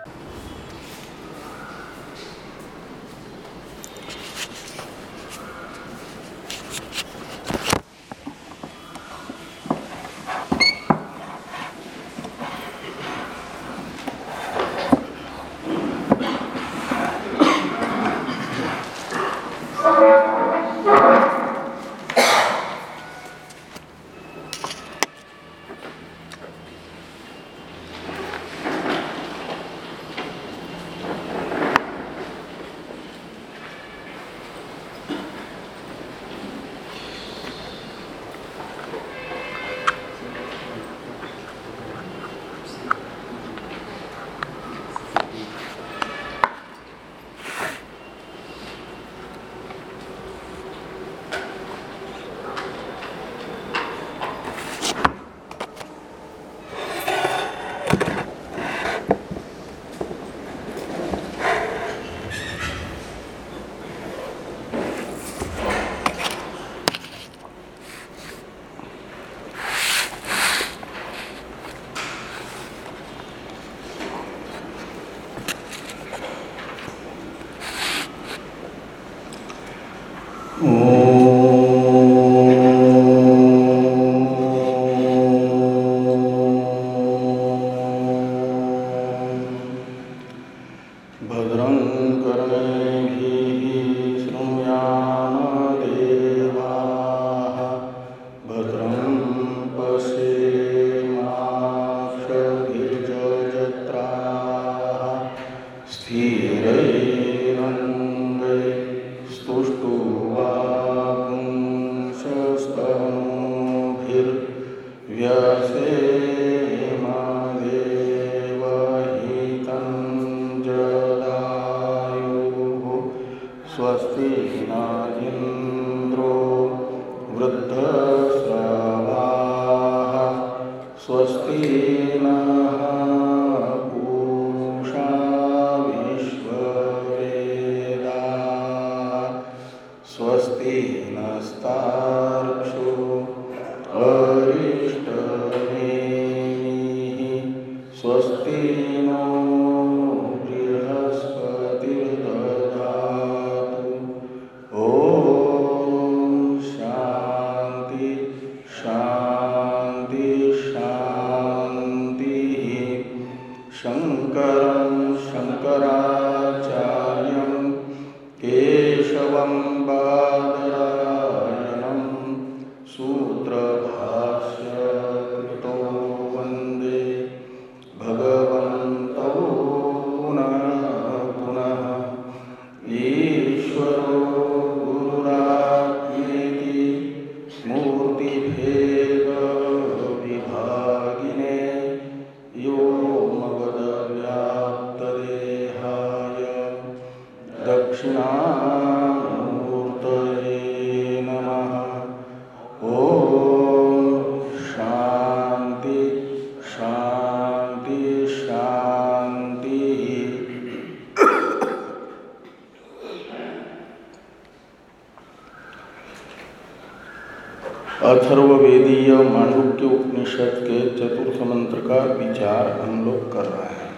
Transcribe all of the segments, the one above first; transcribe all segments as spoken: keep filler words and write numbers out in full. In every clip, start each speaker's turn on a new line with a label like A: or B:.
A: अथर्ववेदीय मांडुक्य उपनिषद के चतुर्थ मंत्र का विचार हम लोग कर रहे हैं।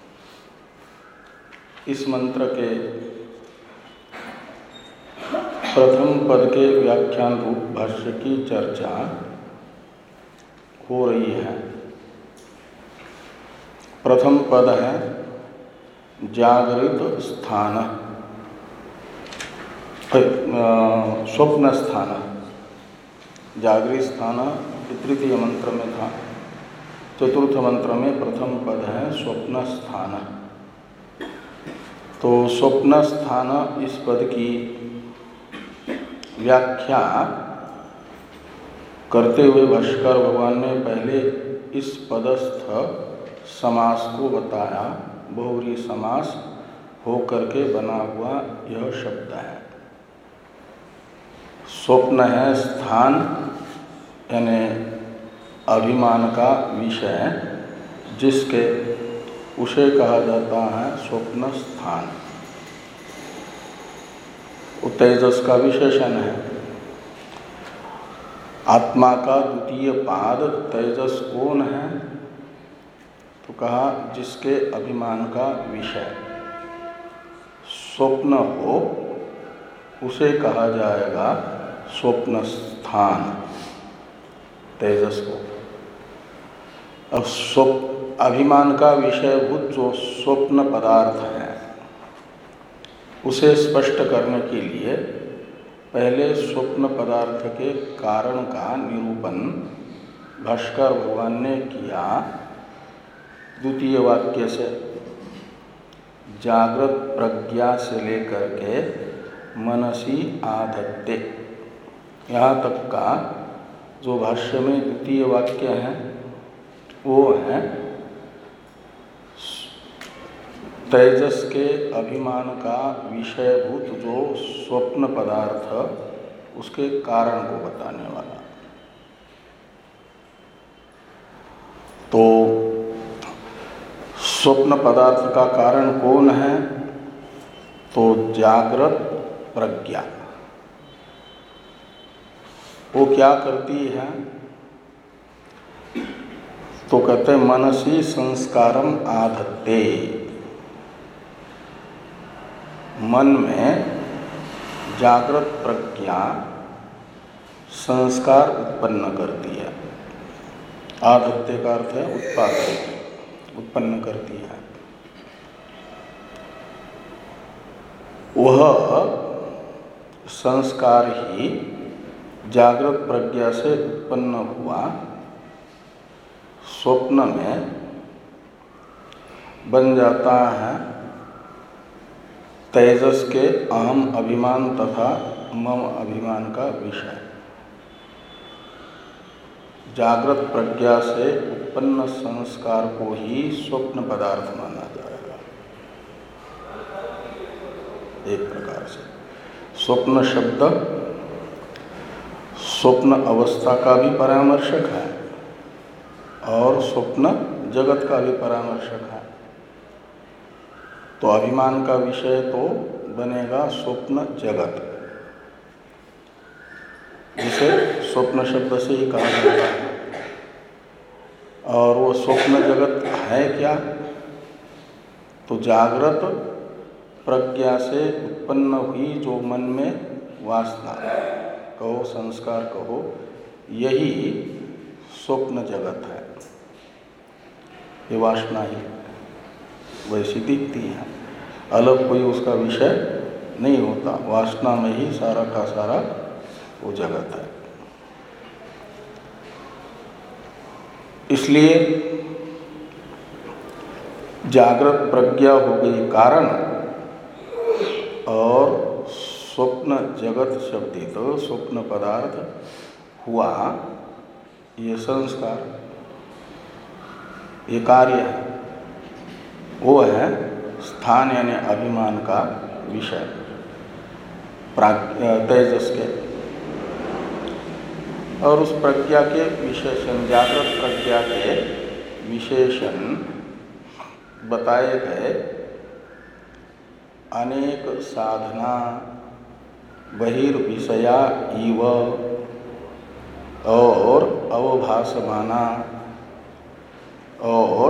A: इस मंत्र के प्रथम पद के व्याख्यान रूप भाष्य की चर्चा हो रही है। प्रथम पद है जागृत स्थान, स्वप्न स्थान। जागृत स्थान तृतीय मंत्र में था, चतुर्थ मंत्र में प्रथम पद है स्वप्न स्थान। तो स्वप्न स्थान इस पद की व्याख्या करते हुए भाष्यकार भगवान ने पहले इस पदस्थ समास को बताया। बहुव्रीहि समास हो करके बना हुआ यह शब्द है। स्वप्न है स्थान, यानी अभिमान का विषय, जिसके उसे कहा जाता है स्वप्न स्थान। वो तेजस का विशेषण है। आत्मा का द्वितीय पाद तेजस कौन है? तो कहा जिसके अभिमान का विषय स्वप्न हो उसे कहा जाएगा स्वप्न स्थान, तेजस को। अब स्वप्न अभिमान का विषयभूत जो स्वप्न पदार्थ है उसे स्पष्ट करने के लिए पहले स्वप्न पदार्थ के कारण का निरूपण भाष्कर भगवान ने किया द्वितीय वाक्य से। जागृत प्रज्ञा से लेकर के मनसी आधत्ते, यहाँ तक का जो भाष्य में द्वितीय वाक्य है वो है तेजस के अभिमान का विषयभूत जो स्वप्न पदार्थ उसके कारण को बताने वाला। तो स्वप्न पदार्थ का कारण कौन है? तो जागृत प्रज्ञा। वो क्या करती है? तो कहते हैं मनसी संस्कारम आधत्ते, मन में जागृत प्रज्ञा संस्कार उत्पन्न करती है। आधत्ते का अर्थ है उत्पादन, उत्पन्न करती है। वह संस्कार ही जागृत प्रज्ञा से उत्पन्न हुआ स्वप्न में बन जाता है तेजस के अहम अभिमान तथा मम अभिमान का विषय। जागृत प्रज्ञा से उत्पन्न संस्कार को ही स्वप्न पदार्थ माना जाएगा। एक प्रकार से स्वप्न शब्द स्वप्न अवस्था का भी परामर्शक है और स्वप्न जगत का भी परामर्शक है। तो अभिमान का विषय तो बनेगा स्वप्न जगत, जिसे स्वप्न शब्द से ही कहा जाता है। और वो स्वप्न जगत है क्या? तो जागृत प्रज्ञा से उत्पन्न हुई जो मन में वासना कहो, संस्कार कहो, यही स्वप्न जगत है। ये वासना ही वैसी दिखती है, अलग कोई उसका विषय नहीं होता। वासना में ही सारा का सारा वो जगत है। इसलिए जागृत प्रज्ञा हो गई कारण और स्वप्न जगत शब्दित तो स्वप्न पदार्थ हुआ ये संस्कार, ये कार्य है। वो है स्थान यानी अभिमान का विषय तेजस के। और उस प्रज्ञा के विशेषण, जागृत प्रज्ञा के विशेषण बताए गए अनेक साधना बहिर्विषया इव और अवभासमाना और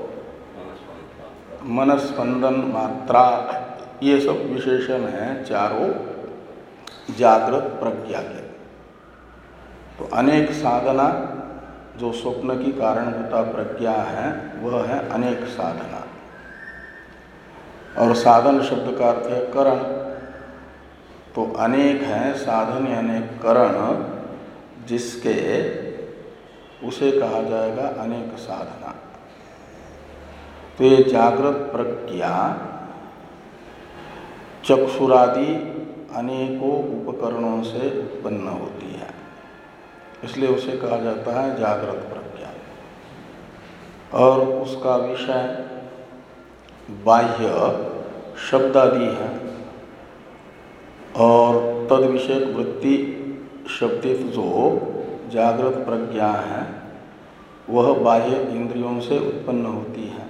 A: मनस्पंदन मात्रा, ये सब विशेषण हैं चारों जागृत प्रज्ञा के। तो अनेक साधना जो स्वप्न की कारणभूता प्रज्ञा है वह है अनेक साधना। और साधन शब्द का अर्थ है करण। तो अनेक हैं साधन यानी करण, जिसके उसे कहा जाएगा अनेक साधना। तो ये जागृत प्रज्ञा चक्षुरादि अनेकों उपकरणों से उत्पन्न होती है, इसलिए उसे कहा जाता है जागृत प्रज्ञा। और उसका विषय बाह्य शब्द आदि है और तद विषयक वृत्ति शब्दित जो जागृत प्रज्ञा है वह बाह्य इंद्रियों से उत्पन्न होती है।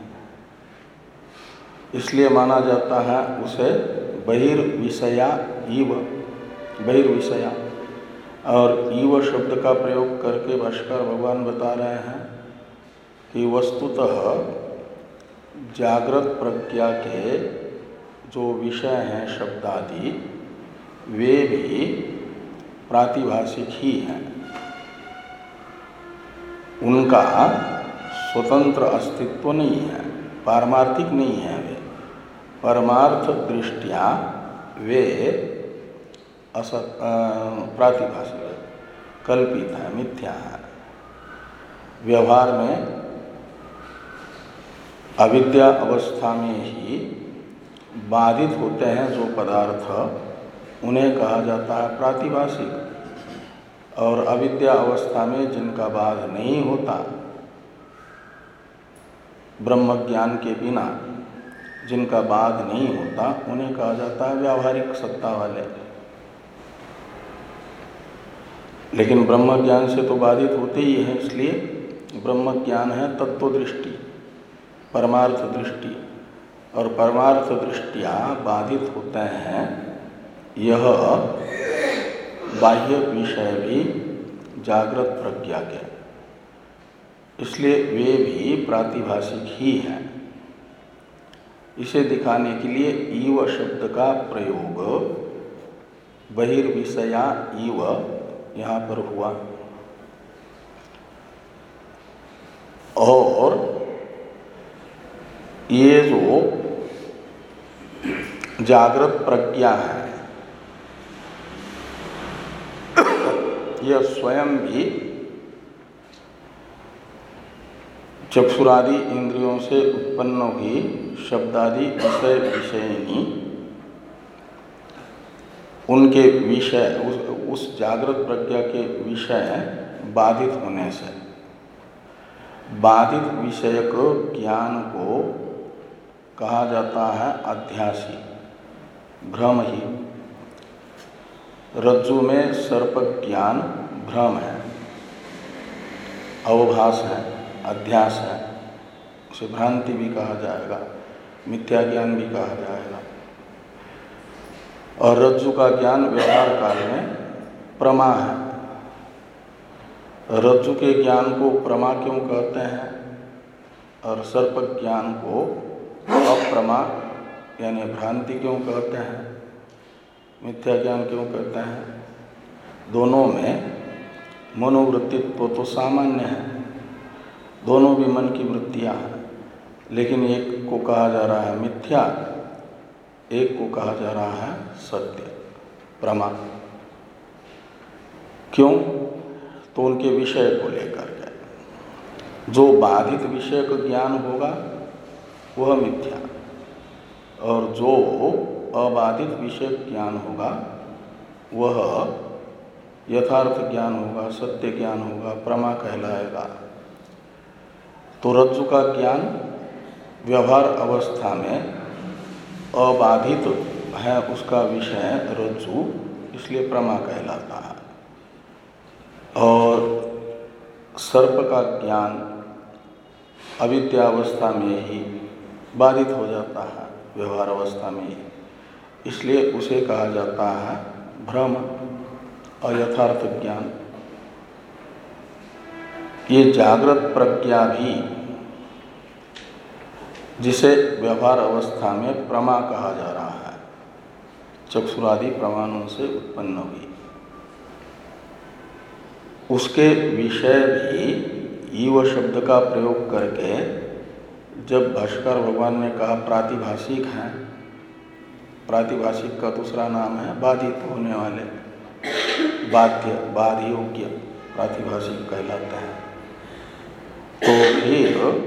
A: इसलिए माना जाता है उसे बहिर्विषया इव, बहिर्विषया। और ईव शब्द का प्रयोग करके भाष्कर भगवान बता रहे हैं कि वस्तुतः जागृत प्रज्ञा के जो विषय हैं शब्दादि वे भी प्रातिभाषिक ही हैं। उनका स्वतंत्र अस्तित्व नहीं है, पारमार्थिक नहीं है। वे परमार्थ दृष्टिया वे असत प्रातिभाषिक है, कल्पित है, मिथ्या है। व्यवहार में अविद्या अवस्था में ही बाधित होते हैं जो पदार्थ, उन्हें कहा जाता है प्रातिभाषिक। और अविद्या अवस्था में जिनका बाध नहीं होता, ब्रह्म ज्ञान के बिना जिनका बाध नहीं होता, उन्हें कहा जाता है व्यावहारिक सत्ता वाले। लेकिन ब्रह्म ज्ञान से तो बाधित होते ही हैं, इसलिए ब्रह्म ज्ञान है तत्व दृष्टि, परमार्थ दृष्टि। और परमार्थ दृष्टिया बाधित होते हैं यह बाह्य विषय भी जागृत प्रज्ञा के, इसलिए वे भी प्रातिभाषिक ही हैं। इसे दिखाने के लिए ईव शब्द का प्रयोग बहिर्विषया ईव यहाँ पर हुआ। और ये जो जागृत प्रज्ञा है यह स्वयं भी चक्षुरादि इंद्रियों से उत्पन्न हुई शब्दादि विषय विषयनी उनके विषय उस, उस जागृत प्रज्ञा के विषय बाधित होने से, बाधित विषयक ज्ञान को कहा जाता है अध्यासी, भ्रम ही। रज्जु में सर्प ज्ञान भ्रम है, अवभास है, अध्यास है, उसे भ्रांति भी कहा जाएगा, मिथ्या ज्ञान भी कहा जाएगा। और रज्जु का ज्ञान व्यवहार काल में प्रमा है। रज्जु के ज्ञान को प्रमा क्यों कहते हैं और सर्प ज्ञान को अप्रमा यानी भ्रांति क्यों कहते हैं, मिथ्या ज्ञान क्यों कहते हैं? दोनों में मनोवृत्तित्व तो सामान्य है, दोनों भी मन की वृत्तियां हैं, लेकिन एक को कहा जा रहा है मिथ्या, एक को कहा जा रहा है सत्य, प्रमा। क्यों? तो उनके विषय को लेकर के जो बाधित विषय का ज्ञान होगा वह मिथ्या, और जो अबाधित विषय ज्ञान होगा वह यथार्थ ज्ञान होगा, सत्य ज्ञान होगा, प्रमा कहलाएगा। तो रज्जु का ज्ञान व्यवहार अवस्था में अबाधित है, उसका विषय रज्जु, इसलिए प्रमा कहलाता है। और सर्प का ज्ञान अविद्यावस्था में ही बाधित हो जाता है, व्यवहार अवस्था में ही, इसलिए उसे कहा जाता है भ्रम, अयथार्थ ज्ञान। ये जागृत प्रज्ञा भी जिसे व्यवहार अवस्था में प्रमा कहा जा रहा है, चक्षुरादि प्रमाणों से उत्पन्न हुई, उसके विषय भी ईव शब्द का प्रयोग करके जब भाष्कर भगवान ने कहा प्रातिभाषिक हैं, प्रातिभाषिक का दूसरा नाम है बाधित होने वाले, बाध्य, बाध योग्य प्रातिभाषिक कहलाते हैं। तो फिर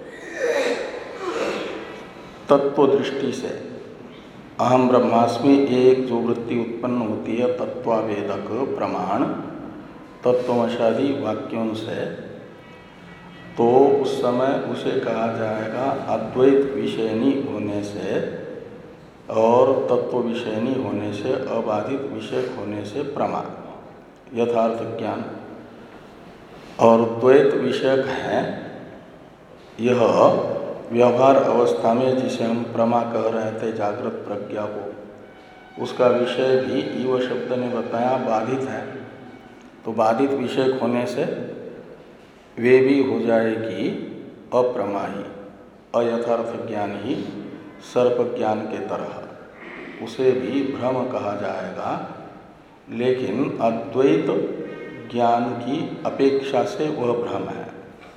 A: तत्व दृष्टि से अहम ब्रह्मास्मि एक जो वृत्ति उत्पन्न होती है तत्वावेदक प्रमाण तत्वमशादी वाक्यों से, तो उस समय उसे कहा जाएगा अद्वैत विषयनी होने से और तत्व विषयनी होने से, अबाधित विषय होने से प्रमा, यथार्थ ज्ञान। और द्वैत विषयक है यह व्यवहार अवस्था में जिसे हम प्रमा कह रहे थे जागृत प्रज्ञा को, उसका विषय भी ईव शब्द ने बताया बाधित है। तो बाधित विषय होने से वे भी हो जाएगी अप्रमाही, अयथार्थ ज्ञान ही सर्प ज्ञान के तरह, उसे भी भ्रम कहा जाएगा, लेकिन अद्वैत ज्ञान की अपेक्षा से वह भ्रम है।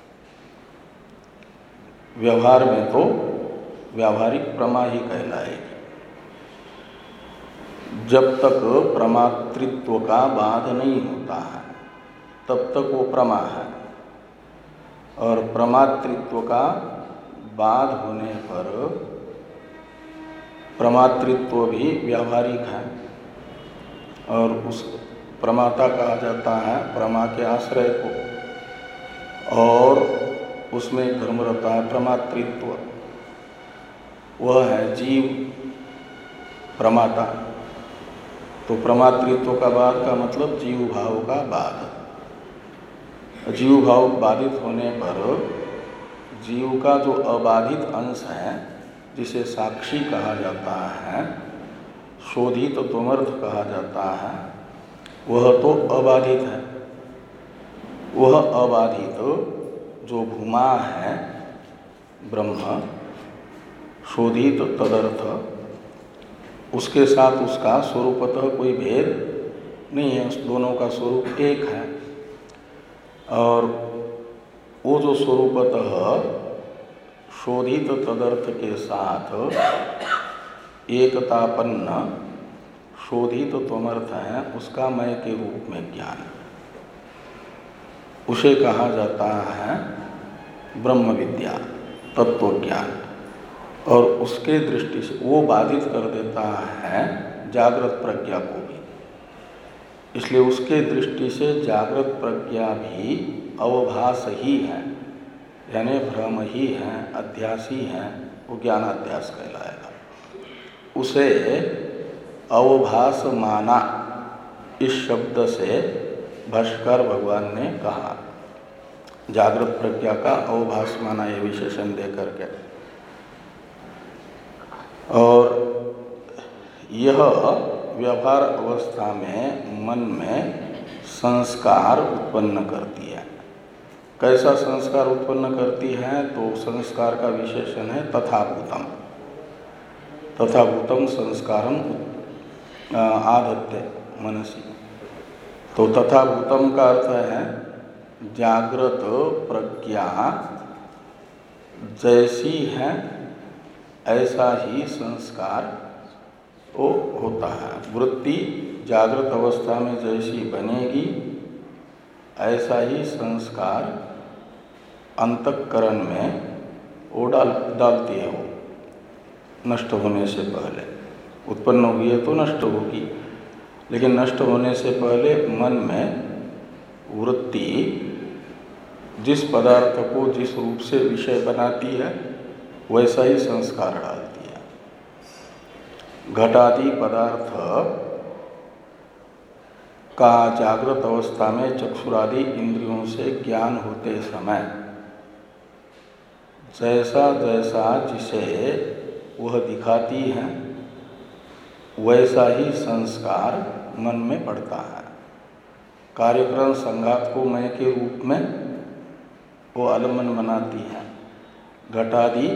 A: व्यवहार में तो व्यावहारिक प्रमा ही कहलाएगी। जब तक प्रमातृत्व का बाध नहीं होता है तब तक वो प्रमा है, और प्रमातृत्व का बाध होने पर प्रमातृत्व भी व्यावहारिक है, और उस प्रमाता कहा जाता है प्रमा के आश्रय को, और उसमें धर्म रहता है प्रमातृत्व, वह है जीव प्रमाता। तो प्रमातृत्व का बाध का मतलब जीव भाव का बाध। जीव भाव बाधित होने पर जीव का जो अबाधित अंश है, जिसे साक्षी कहा जाता है, शोधित तो त्वमर्थ कहा जाता है, वह तो अबाधित है। वह अबाधित जो भूमा है ब्रह्म, शोधित तदर्थ, उसके साथ उसका स्वरूपतः कोई भेद नहीं है, उस दोनों का स्वरूप एक है। और वो जो स्वरूपतः शोधित तदर्थ के साथ एकतापन्न शोधित त्वमर्थ है, उसका मय के रूप में ज्ञान, उसे कहा जाता है ब्रह्म विद्या, तत्व ज्ञान। और उसके दृष्टि से वो बाधित कर देता है जागृत प्रज्ञा को भी, इसलिए उसके दृष्टि से जागृत प्रज्ञा भी अवभास ही है, यानी भ्रम ही है, अध्यास ही है, वो ज्ञानाध्यास कहलाएगा। उसे अवभास माना, इस शब्द से भाष्यकार भगवान ने कहा, जागृत प्रज्ञा का अवभास माना, ये विशेषण दे करके। और यह व्यवहार अवस्था में मन में संस्कार उत्पन्न करती है। कैसा संस्कार उत्पन्न करती है? तो संस्कार का विशेषण है तथाभूतम। तथाभूतम संस्कारम आधत्ते मनसी। तो तथाभूतम का अर्थ है जागृत प्रज्ञा जैसी है ऐसा ही संस्कार वो होता है। वृत्ति जागृत अवस्था में जैसी बनेगी ऐसा ही संस्कार अंतःकरण में वो डाल डालती है, वो नष्ट होने से पहले। उत्पन्न हुई है तो नष्ट होगी, लेकिन नष्ट होने से पहले मन में वृत्ति जिस पदार्थ को जिस रूप से विषय बनाती है वैसा ही संस्कार डालती है। घटादि पदार्थ का जागृत अवस्था में चक्षुरादि इंद्रियों से ज्ञान होते समय जैसा जैसा जिसे वह दिखाती है वैसा ही संस्कार मन में पड़ता है। कार्यक्रम संघात को मय के रूप में वो आलम्बन बनाती है। घटादि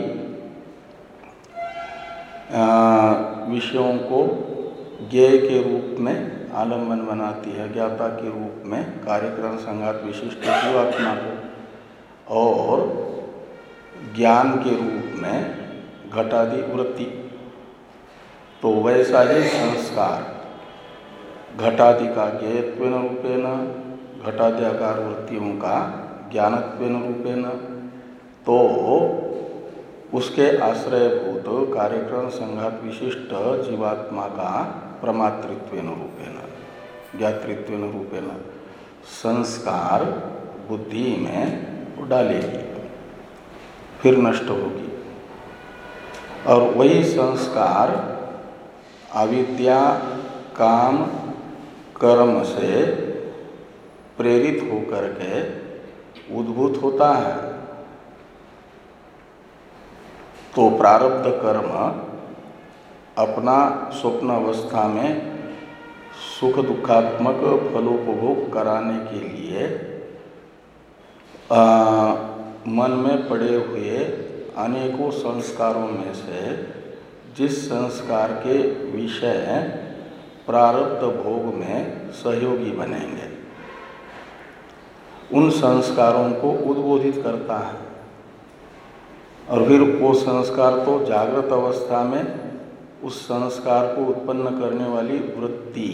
A: विषयों को ज्ञेय के रूप में आलम्बन बनाती है, ज्ञाता के रूप में कार्यक्रम संघात विशिष्ट जीवात्मा को, और ज्ञान के रूप में घटादि वृत्ति। तो वैसा ही संस्कार घटादि का ज्ञेयत्वेन रूपेण, घटाद्याकार वृत्तियों का ज्ञानत्वेन रूपेण, तो उसके आश्रयभूत कार्यक्रम संघात विशिष्ट जीवात्मा का प्रमातृत्वेन रूपेण, ज्ञातृत्वेन रूपेण संस्कार बुद्धि में डालेगी, फिर नष्ट होगी। और वही संस्कार अविद्या काम कर्म से प्रेरित होकर के उद्भूत होता है। तो प्रारब्ध कर्म अपना स्वप्न अवस्था में सुख दुखात्मक फलोपभोग कराने के लिए आ, मन में पड़े हुए अनेकों संस्कारों में से जिस संस्कार के विषय प्रारब्ध भोग में सहयोगी बनेंगे उन संस्कारों को उद्बोधित करता है। और फिर वो संस्कार तो जागृत अवस्था में उस संस्कार को उत्पन्न करने वाली वृत्ति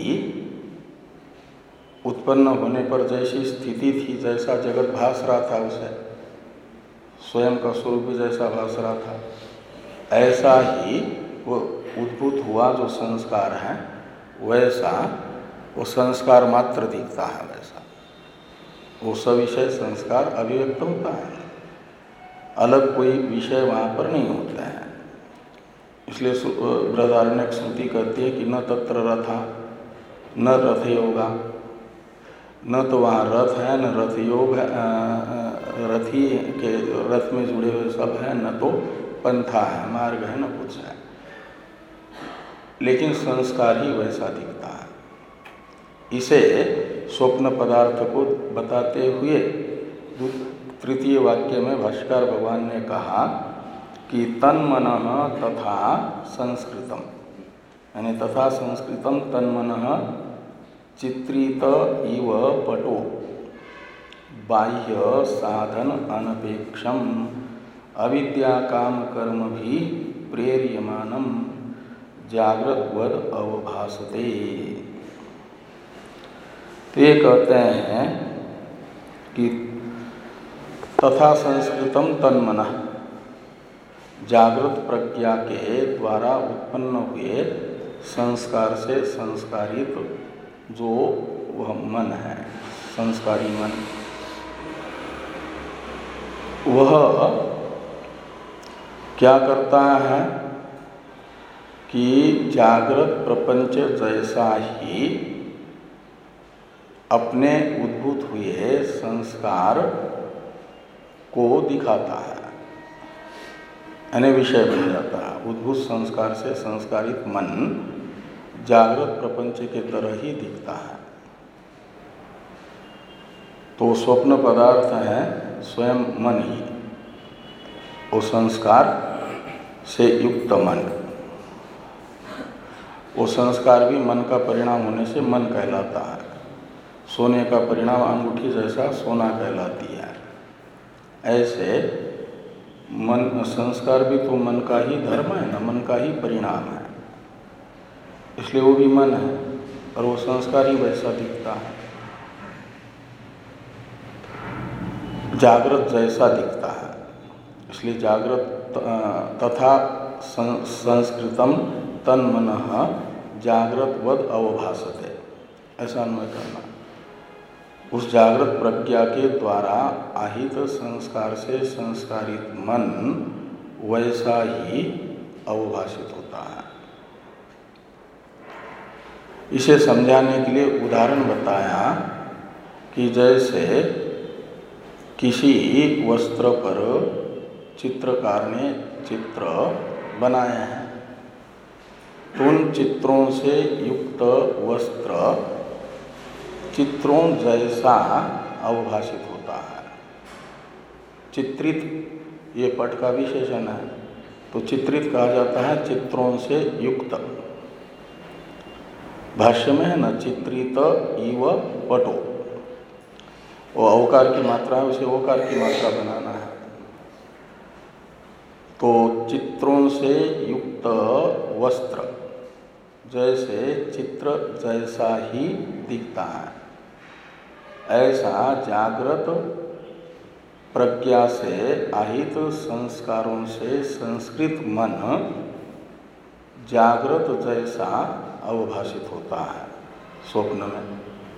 A: उत्पन्न होने पर जैसी स्थिति थी, जैसा जगत भास रहा था, उसे स्वयं का स्वरूप भी जैसा भास रहा था, ऐसा ही वो उद्भूत हुआ जो संस्कार है वैसा वो संस्कार मात्र दिखता है। वैसा वो सविषय संस्कार अभिव्यक्त होता है, अलग कोई विषय वहाँ पर नहीं होता है। इसलिए बृहदारण्यक श्रुति कहती है कि न तत्र रथा न रथ योगा, न तो वहाँ रथ है न रथ योग है, रथी के रथ में जुड़े हुए सब है, न तो पंथा है, मार्ग है, न कुछ है, लेकिन संस्कार ही वैसा दिखता है। इसे स्वप्न पदार्थ को बताते हुए तृतीय वाक्य में भाष्यकार भगवान ने कहा कि तन्मनः तथा संस्कृतम, यानी तथा संस्कृतम तन्मनः चित्रित इव पटो बाह्य साधन अनपेक्षम अविद्या काम कर्म भी प्रेर्यमानम जागृतवद अवभासते। तो ये कहते हैं कि तथा संस्कृतम तन्मनः, जागृत प्रज्ञा के द्वारा उत्पन्न हुए संस्कार से संस्कारित जो वह मन है, संस्कारी मन, वह क्या करता है कि जागृत प्रपंच जैसा ही अपने उद्भूत हुए संस्कार को दिखाता है, यानी विषय बन जाता है। उद्भूत संस्कार से संस्कारित मन जागृत प्रपंच के तरह ही दिखता है। तो स्वप्न पदार्थ है स्वयं मन ही, वो संस्कार से युक्त मन, वो संस्कार भी मन का परिणाम होने से मन कहलाता है। सोने का परिणाम अंगूठी जैसा सोना कहलाती है, ऐसे मन संस्कार भी तो मन का ही धर्म है ना, मन का ही परिणाम है, इसलिए वो भी मन है और वो संस्कार ही वैसा दिखता है, जागृत जैसा दिखता है। इसलिए जागृत तथा संस्कृतम तन्मनः जागृतवद अवभासते, ऐसा अन्वय करना। उस जागृत प्रज्ञा के द्वारा आहित संस्कार से संस्कारित मन वैसा ही अवभाषित होता है। इसे समझाने के लिए उदाहरण बताया कि जैसे किसी वस्त्र पर चित्रकार ने चित्र बनाए हैं, तो उन चित्रों से युक्त वस्त्र चित्रों जैसा अवभाषित होता है। चित्रित ये पट का विशेषण है, तो चित्रित कहा जाता है चित्रों से युक्त। भाष्य में है ना, चित्रित इव पटो, वो अवकार की मात्रा है, उसे ओकार की मात्रा बनाना है। तो चित्रों से युक्त वस्त्र जैसे चित्र जैसा ही दिखता है, ऐसा जागृत प्रज्ञा से आहित संस्कारों से संस्कृत मन जागृत जैसा अवभाषित होता है स्वप्न में।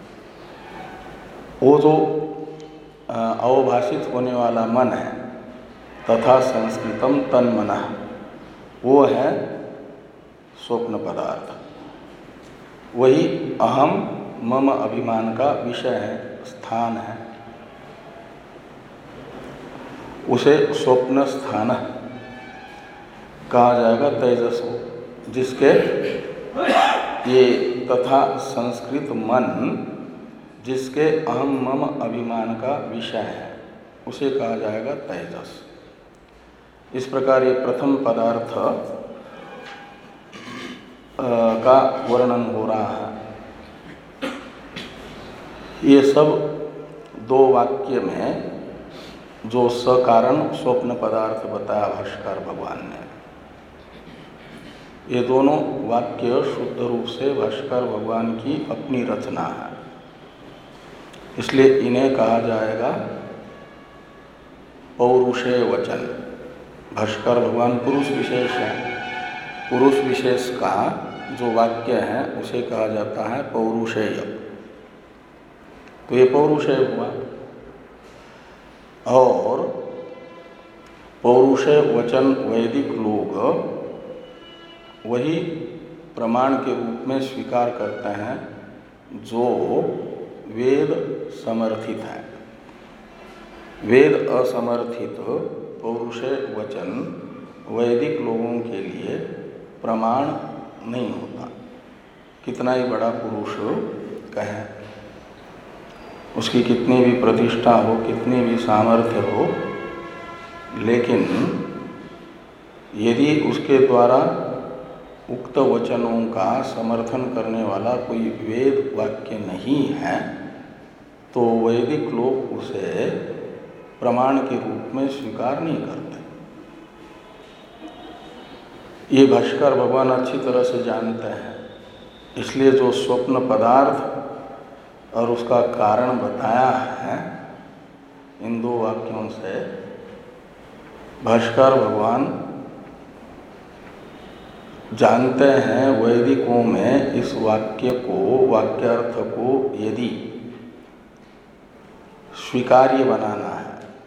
A: वो जो अवभाषित होने वाला मन है तथा संस्कृतम तन्मनः, वो है स्वप्न पदार्थ, वही अहम मम अभिमान का विषय है, स्थान है। उसे स्वप्न स्थान कहा जाएगा तेजस को, जिसके ये तथा संस्कृत मन जिसके अहम मम अभिमान का विषय है, उसे कहा जाएगा तेजस। इस प्रकार ये प्रथम पदार्थ का वर्णन हो रहा है। ये सब दो वाक्य में जो सकारण स्वप्न पदार्थ बताया भाष्यकार भगवान ने, ये दोनों वाक्य शुद्ध रूप से भाष्यकार भगवान की अपनी रचना है, इसलिए इन्हें कहा जाएगा पौरुषेय वचन। भाष्यकार भगवान पुरुष विशेष है, पुरुष विशेष का जो वाक्य है उसे कहा जाता है पौरुषेय। तो ये पौरुषेय हुआ। और पौरुषेय वचन वैदिक लोग वही प्रमाण के रूप में स्वीकार करते हैं जो वेद समर्थित है। वेद असमर्थित पौरुषेय वचन वैदिक लोगों के लिए प्रमाण नहीं होता। कितना ही बड़ा पुरुष कहे, उसकी कितनी भी प्रतिष्ठा हो, कितनी भी सामर्थ्य हो, लेकिन यदि उसके द्वारा उक्त वचनों का समर्थन करने वाला कोई वेद वाक्य नहीं है तो वैदिक लोग उसे प्रमाण के रूप में स्वीकार नहीं करते। ये भाष्यकार भगवान अच्छी तरह से जानते हैं, इसलिए जो स्वप्न पदार्थ और उसका कारण बताया है इन दो वाक्यों से, भाष्यकार भगवान जानते हैं वैदिकों में इस वाक्य को, वाक्यार्थ को यदि स्वीकार्य बनाना है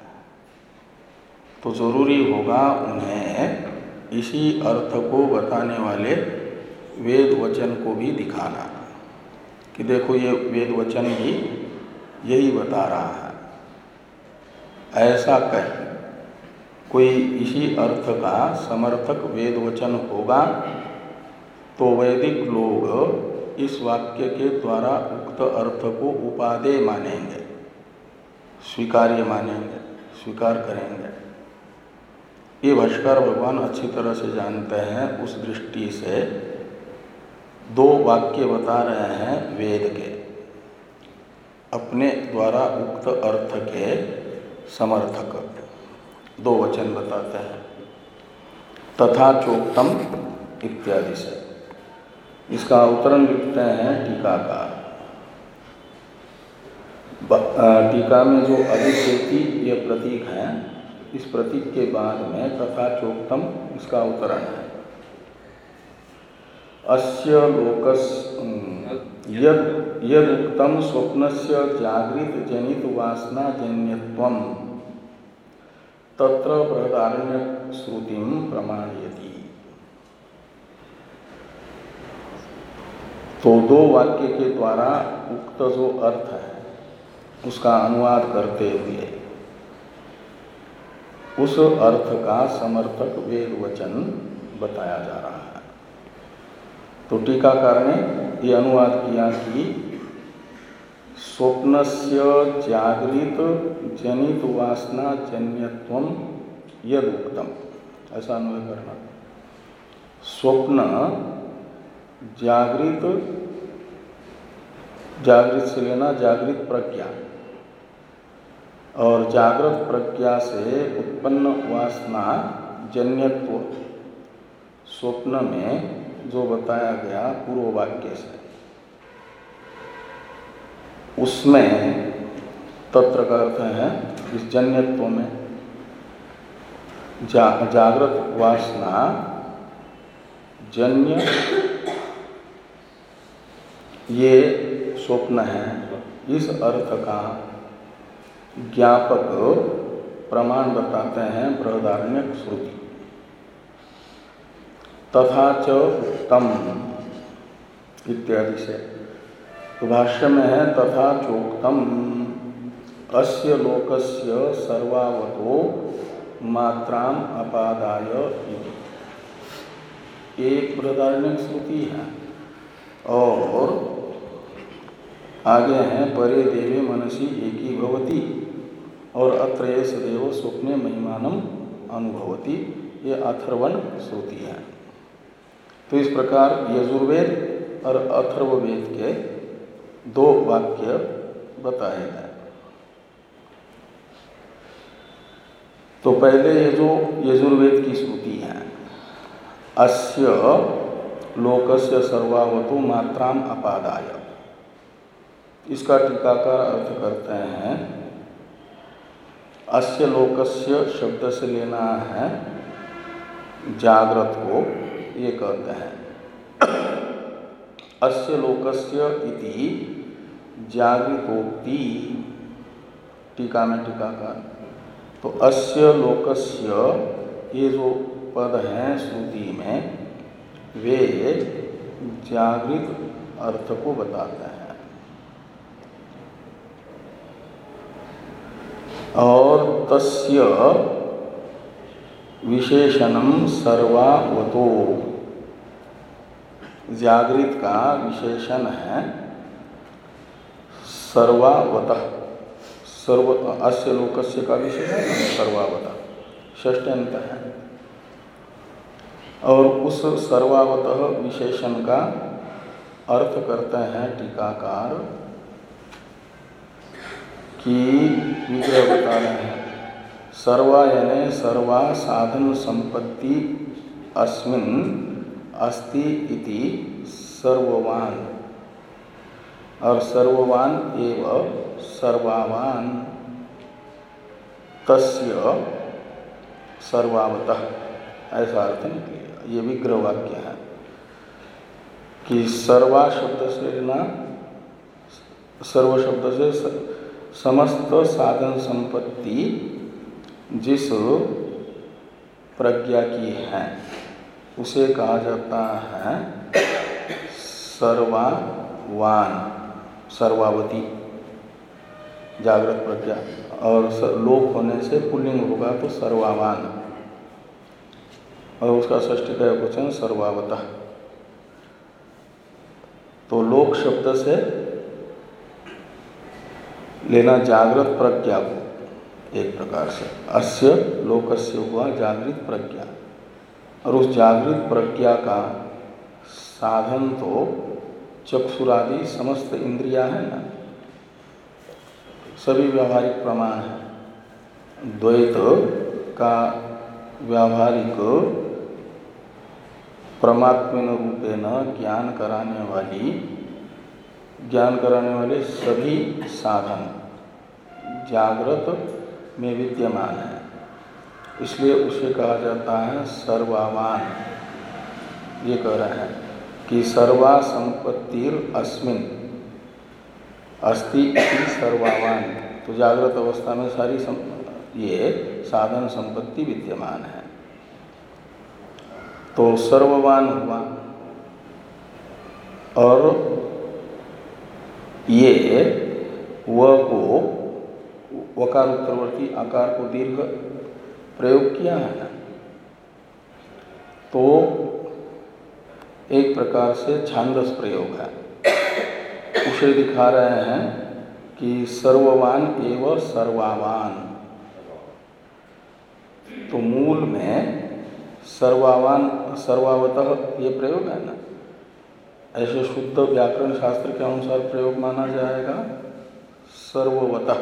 A: तो जरूरी होगा उन्हें इसी अर्थ को बताने वाले वेद वचन को भी दिखाना कि देखो ये वेद वचन भी यही बता रहा है। ऐसा कह कोई इसी अर्थ का समर्थक वेद वचन होगा तो वैदिक लोग इस वाक्य के द्वारा उक्त अर्थ को उपादेय मानेंगे, स्वीकार्य मानेंगे, स्वीकार करेंगे। ये भाष्यकार भगवान अच्छी तरह से जानते हैं। उस दृष्टि से दो वाक्य बता रहे हैं वेद के, अपने द्वारा उक्त अर्थ के समर्थक दो वचन बताते हैं, तथा चोक्तम इत्यादि से। इसका अवतरण लिखते हैं टीकाकार। टीका में जो अधिष्ठेति ये प्रतीक है, इस प्रतीक के बाद में तथा चोक्तम इसका अवतरण है। अस्य लोकस यद यद उक्तम स्वप्नस्य जागृत जनित वासना जन्यत्वम तत्र बृहदारण्य श्रुतिम प्रमाणयति। तो दो वाक्य के द्वारा उक्त जो अर्थ है उसका अनुवाद करते हुए उस अर्थ का समर्थक वेद वचन बताया जा रहा है। तो टीकाकार ने ये अनुवाद किया कि स्वप्नस्य जागृत जनित वासना जन्यत्वम यद उक्तम, ऐसा अन्वय करना। स्वप्न जागृत, जागृत से लेना जागृत प्रज्ञा, और जागृत प्रज्ञा से उत्पन्न वासना जन्यत्व स्वप्न में जो बताया गया पूर्व वाक्य से, उसमें तत्र का अर्थ है इस जन्यत्व में जा, जागृत वासना जन्य ये स्वप्न है, इस अर्थ का ज्ञापक प्रमाण बताते हैं बृहदारण्यक श्रुति। तथा च उत्तम इत्यादि से। तो भाष्य में है तथा चोक्तम अस्य लोकस्य सर्वावतो मात्राम अपादाय इति। एक बृहदारण्यक श्रुति है और आगे हैं परे देवे मनसी एकी भवति और अत्र एष देव स्वप्ने महिमानम अनुभवति, ये अथर्वण श्रुति है। तो इस प्रकार यजुर्वेद और अथर्ववेद के दो वाक्य बताए गए। तो पहले ये जो यजुर्वेद की श्रुति है, अस्य लोकस्य सर्वावतो मात्राम अपादाय, इसका टीकाकार अर्थ करते हैं अस्य लोकस्य शब्द से लेना है जागृत को, ये कहते हैं अस्य लोकस्य इति जागृतोक्ति, टीका में टीकाकार। तो अस्य लोकस्य ये जो पद हैं श्रुति में, वे जागृत अर्थ को बताते हैं। और तस्य विशेषणम सर्वावतो, जागृत का विशेषण है सर्वावतः। सर्व अस्य लोकस्य का विशेषण सर्वावतः, षष्ठ्यंत है। और उस सर्वावतः विशेषण का अर्थ करते हैं टीकाकार कि विग्रह बता रहे हैं सर्वा यानी सर्वा साधन संपत्ति अस्मिन् अस्ति इति सर्ववान, और सर्ववान एव सर्वावान तस्य सर्वावतः, ऐसा अर्थ निकलेगा। ये विग्रह वाक्य है कि सर्वा शब्द से लेना, सर्व शब्द से समस्त साधन संपत्ति जिस प्रज्ञा की है उसे कहा जाता है सर्वावान, सर्वावती, जागृत प्रज्ञा। और लोक होने से पुल्लिंग होगा तो सर्वावान, और उसका षष्ठी का वचन सर्वावतः। तो लोक शब्द से लेना जागृत प्रज्ञा को, एक प्रकार से अस्य लोकस्य हुआ जागृत प्रज्ञा, और उस जागृत प्रज्ञा का साधन तो चक्षुरादि समस्त इंद्रियां हैं ना, सभी व्यावहारिक प्रमाण है। द्वैत का व्यावहारिक परमात्मन रूपेण ज्ञान कराने वाली ज्ञान कराने वाले सभी साधन जागृत में विद्यमान है, इसलिए उसे कहा जाता है सर्वावान। ये कह रहे हैं कि सर्वा संपत्तिर अस्मिन् अस्ति इति सर्वावान, तो जागृत अवस्था में सारी सम, ये साधन संपत्ति विद्यमान है। तो सर्ववान हुआ, और ये व को वकार उत्तरवर्ती आकार को दीर्घ प्रयोग किया है ना, तो एक प्रकार से छांदस प्रयोग है। उसे दिखा रहे हैं कि सर्ववान एवं सर्वावान, तो मूल में सर्वावान सर्वावतः ये प्रयोग है ना, ऐसे शुद्ध व्याकरण शास्त्र के अनुसार प्रयोग माना जाएगा सर्ववतः,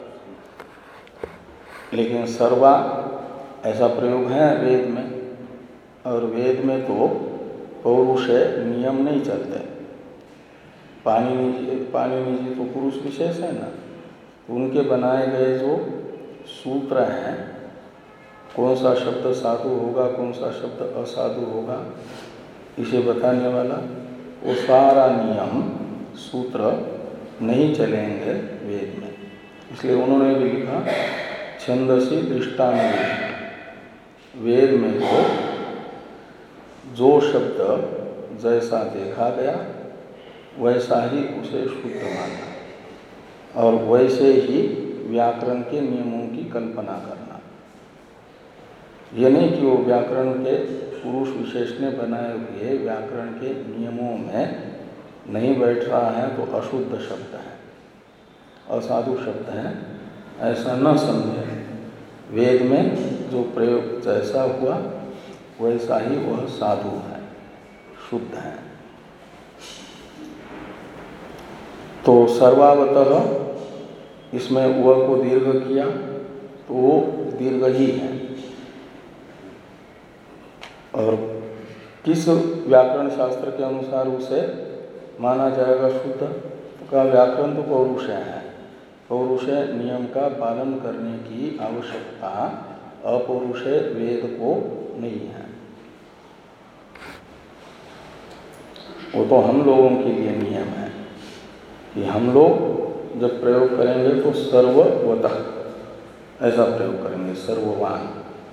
A: लेकिन सर्वा ऐसा प्रयोग है वेद में, और वेद में तो पौरुष नियम नहीं चलते। पाणिनि पाणिनि जी तो पुरुष विशेष है ना, उनके बनाए गए जो सूत्र हैं, कौन सा शब्द साधु होगा, कौन सा शब्द असाधु होगा, इसे बताने वाला वो सारा नियम सूत्र नहीं चलेंगे वेद में। इसलिए उन्होंने भी लिखा छंदसी दृष्टानुरूप, वेद में तो जो शब्द जैसा देखा गया वैसा ही उसे शुद्ध मानना, और वैसे ही व्याकरण के नियमों की कल्पना करना। ये नहीं कि वो व्याकरण के पुरुष विशेष ने बनाए हुए व्याकरण के नियमों में नहीं बैठ रहा है तो अशुद्ध शब्द है, असाधु शब्द है, ऐसा न समझे। वेद में जो प्रयोग जैसा हुआ वैसा ही वह साधु है, शुद्ध है। तो सर्वावतः इसमें वह को दीर्घ किया तो वो दीर्घ ही है। और किस व्याकरण शास्त्र के अनुसार उसे माना जाएगा शुद्ध का? व्याकरण तो पौरुषय है, पौरुषय नियम का पालन करने की आवश्यकता अपौरुषय वेद को नहीं है। वो तो हम लोगों के लिए नियम है कि हम लोग जब प्रयोग करेंगे तो सर्ववतः ऐसा प्रयोग करेंगे, सर्ववान।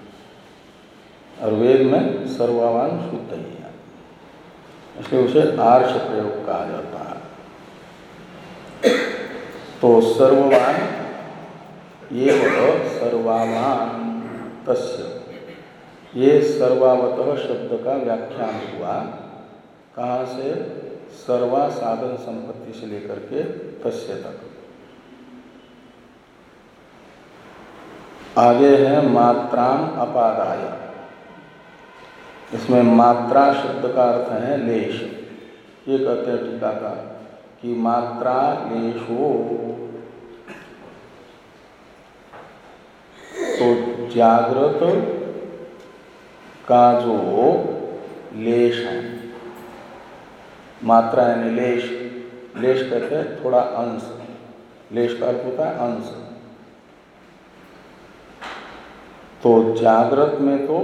A: और वेद में सर्ववान शुद्ध ही है, इसलिए उसे आर्ष प्रयोग कहा जाता है। तो सर्ववान ये सर्वावान तस्य, ये सर्वावतः शब्द का व्याख्यान हुआ। कहाँ से? सर्वा साधन संपत्ति से लेकर के तस्य तक। आगे है मात्राम अपादाय। इसमें मात्रा शब्द का अर्थ है लेश। ये कहते हैं टीकाकार कि मात्रा लेशो, तो जागृत का जो लेश है, मात्रा यानी लेश, लेश कहते हैं थोड़ा अंश, लेश का अर्थ होता है अंश। तो जागृत में तो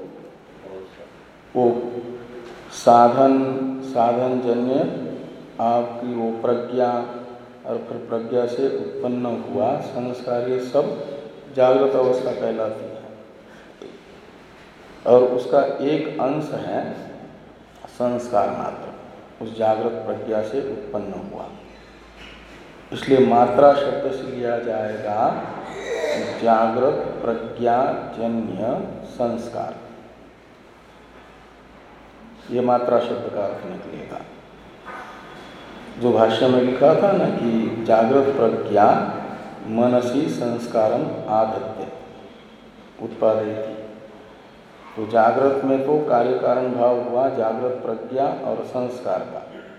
A: वो साधन साधन जन्य आपकी वो प्रज्ञा और फिर प्रज्ञा से उत्पन्न हुआ संस्कार, ये सब जागृत अवस्था कहलाती है। और उसका एक अंश है संस्कार मात्र, उस जागृत प्रज्ञा से उत्पन्न हुआ। इसलिए मात्रा शब्द से लिया जाएगा जागृत प्रज्ञा जन्य संस्कार, ये मात्रा शब्द का अर्थ निकलेगा। जो भाष्य में लिखा था ना कि जागृत प्रज्ञा मनसी संस्कारम आधत्ते उत्पादयति, तो जागृत में तो कार्य कारण भाव हुआ जागृत प्रज्ञा और संस्कार का।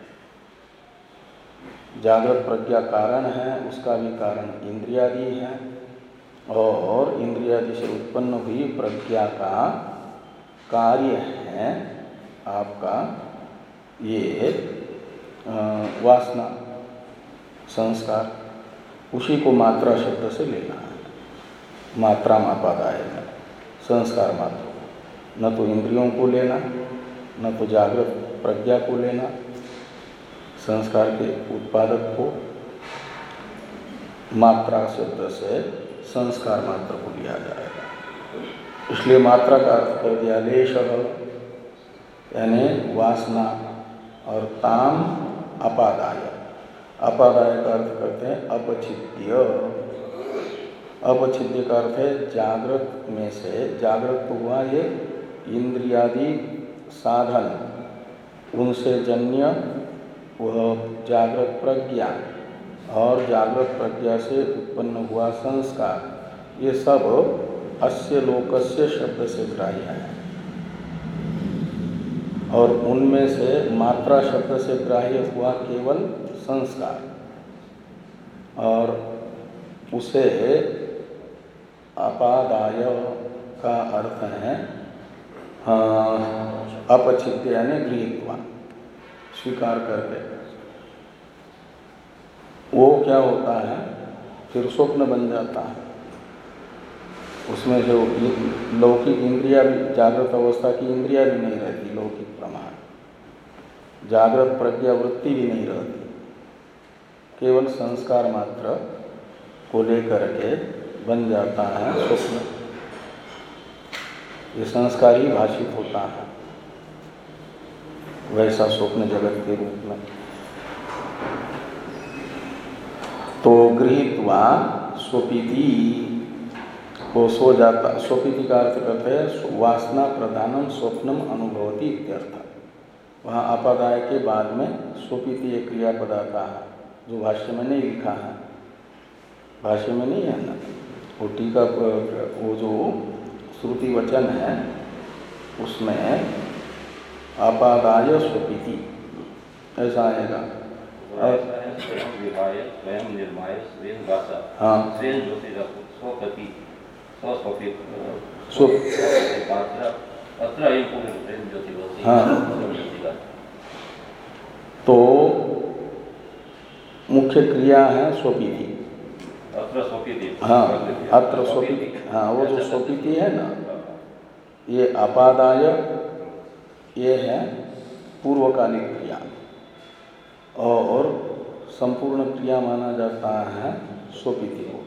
A: जागृत प्रज्ञा कारण है, उसका भी कारण इंद्रियादि है, और इंद्रियादि से उत्पन्न हुई प्रज्ञा का कार्य है आपका ये वासना संस्कार। उसी को मात्रा शब्द से लेना है। मात्रा मापादाय है संस्कार मात्र को, न तो इंद्रियों को लेना, न तो जागृत प्रज्ञा को लेना, संस्कार के उत्पादक को। मात्रा शब्द से संस्कार मात्र को लिया जाएगा। इसलिए मात्रा का अर्थ कर दिया लेश, यानी वासना, और ताम अपादाय। अपादाय का अर्थ करते हैं अपछिद्य। अपछिद्य का अर्थ है जागृत में से, जागृत तो हुआ ये इंद्रियादि साधन, उनसे जन्य वह जागृत प्रज्ञा और जागृत प्रज्ञा से उत्पन्न हुआ संस्कार, ये सब अस्य लोकस्य शब्द से ग्राह्य है। और उनमें से मात्रा शब्द से ग्राह्य हुआ केवल संस्कार, और उसे अपादाय का अर्थ है अपछिद्य, यानी गृहीत्वा, स्वीकार करके। वो क्या होता है, फिर स्वप्न बन जाता है। उसमें जो लौकिक इंद्रिया भी, जागृत अवस्था की इंद्रिया भी नहीं रहती, लौकिक प्रमाण, जागृत प्रज्ञा वृत्ति भी नहीं रहती, केवल संस्कार मात्र को लेकर के बन जाता है स्वप्न। ये संस्कार ही भाषित होता है वैसा स्वप्न जगत के रूप में। तो गृहीत्वा स्वपीति, वो सो जाता। स्वपीति का अर्थ करते हैं वासना प्रधानम स्वप्नम अनुभवती इत्यर्थ। वहाँ अपादाय के बाद में स्वपीति एक क्रियापद आता है, जो भाष्य में नहीं लिखा है। भाष्य में नहीं है ना, वो टीका, वो जो श्रुति वचन है उसमें आपादाय स्वपिति ऐसा आएगा।
B: स्वयं विवाय स्वयं निर्माय स्वयं वाचा
A: हाँ
B: स्वयं ज्योतिरपि स्वपति स्वस्वपित
A: स्व
B: अत्र अयं पुनः ज्योतिर्वसी।
A: हाँ तो मुख्य क्रिया है स्वपिति।
B: अत्र स्वपिति।
A: हाँ अत्र स्वपिति। हाँ वो जो स्वपिति है ना ये आपादाय ये है पूर्वकालिक क्रिया और संपूर्ण क्रिया माना जाता है स्वपिति को।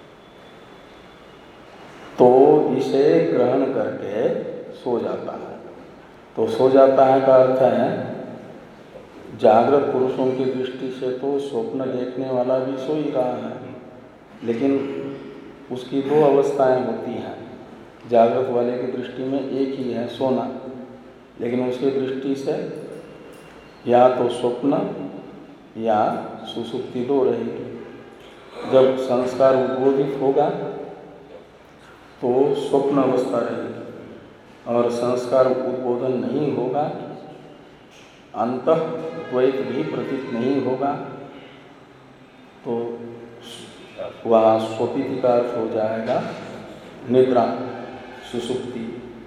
A: तो इसे ग्रहण करके सो जाता है। तो सो जाता है का अर्थ है जागृत पुरुषों की दृष्टि से तो स्वप्न देखने वाला भी सो ही रहा है, लेकिन उसकी दो अवस्थाएं होती हैं। जागृत वाले की दृष्टि में एक ही है सोना, लेकिन उसकी दृष्टि से या तो स्वप्न या सुसुप्ति दो रहेगी। जब संस्कार उद्बोधित होगा तो स्वप्न अवस्था रहेगी, और संस्कार उद्बोधन नहीं होगा अंतः द्वैत भी प्रतीत नहीं होगा तो वहाँ स्वपिति का अर्थ हो जाएगा निद्रा सुसुप्ति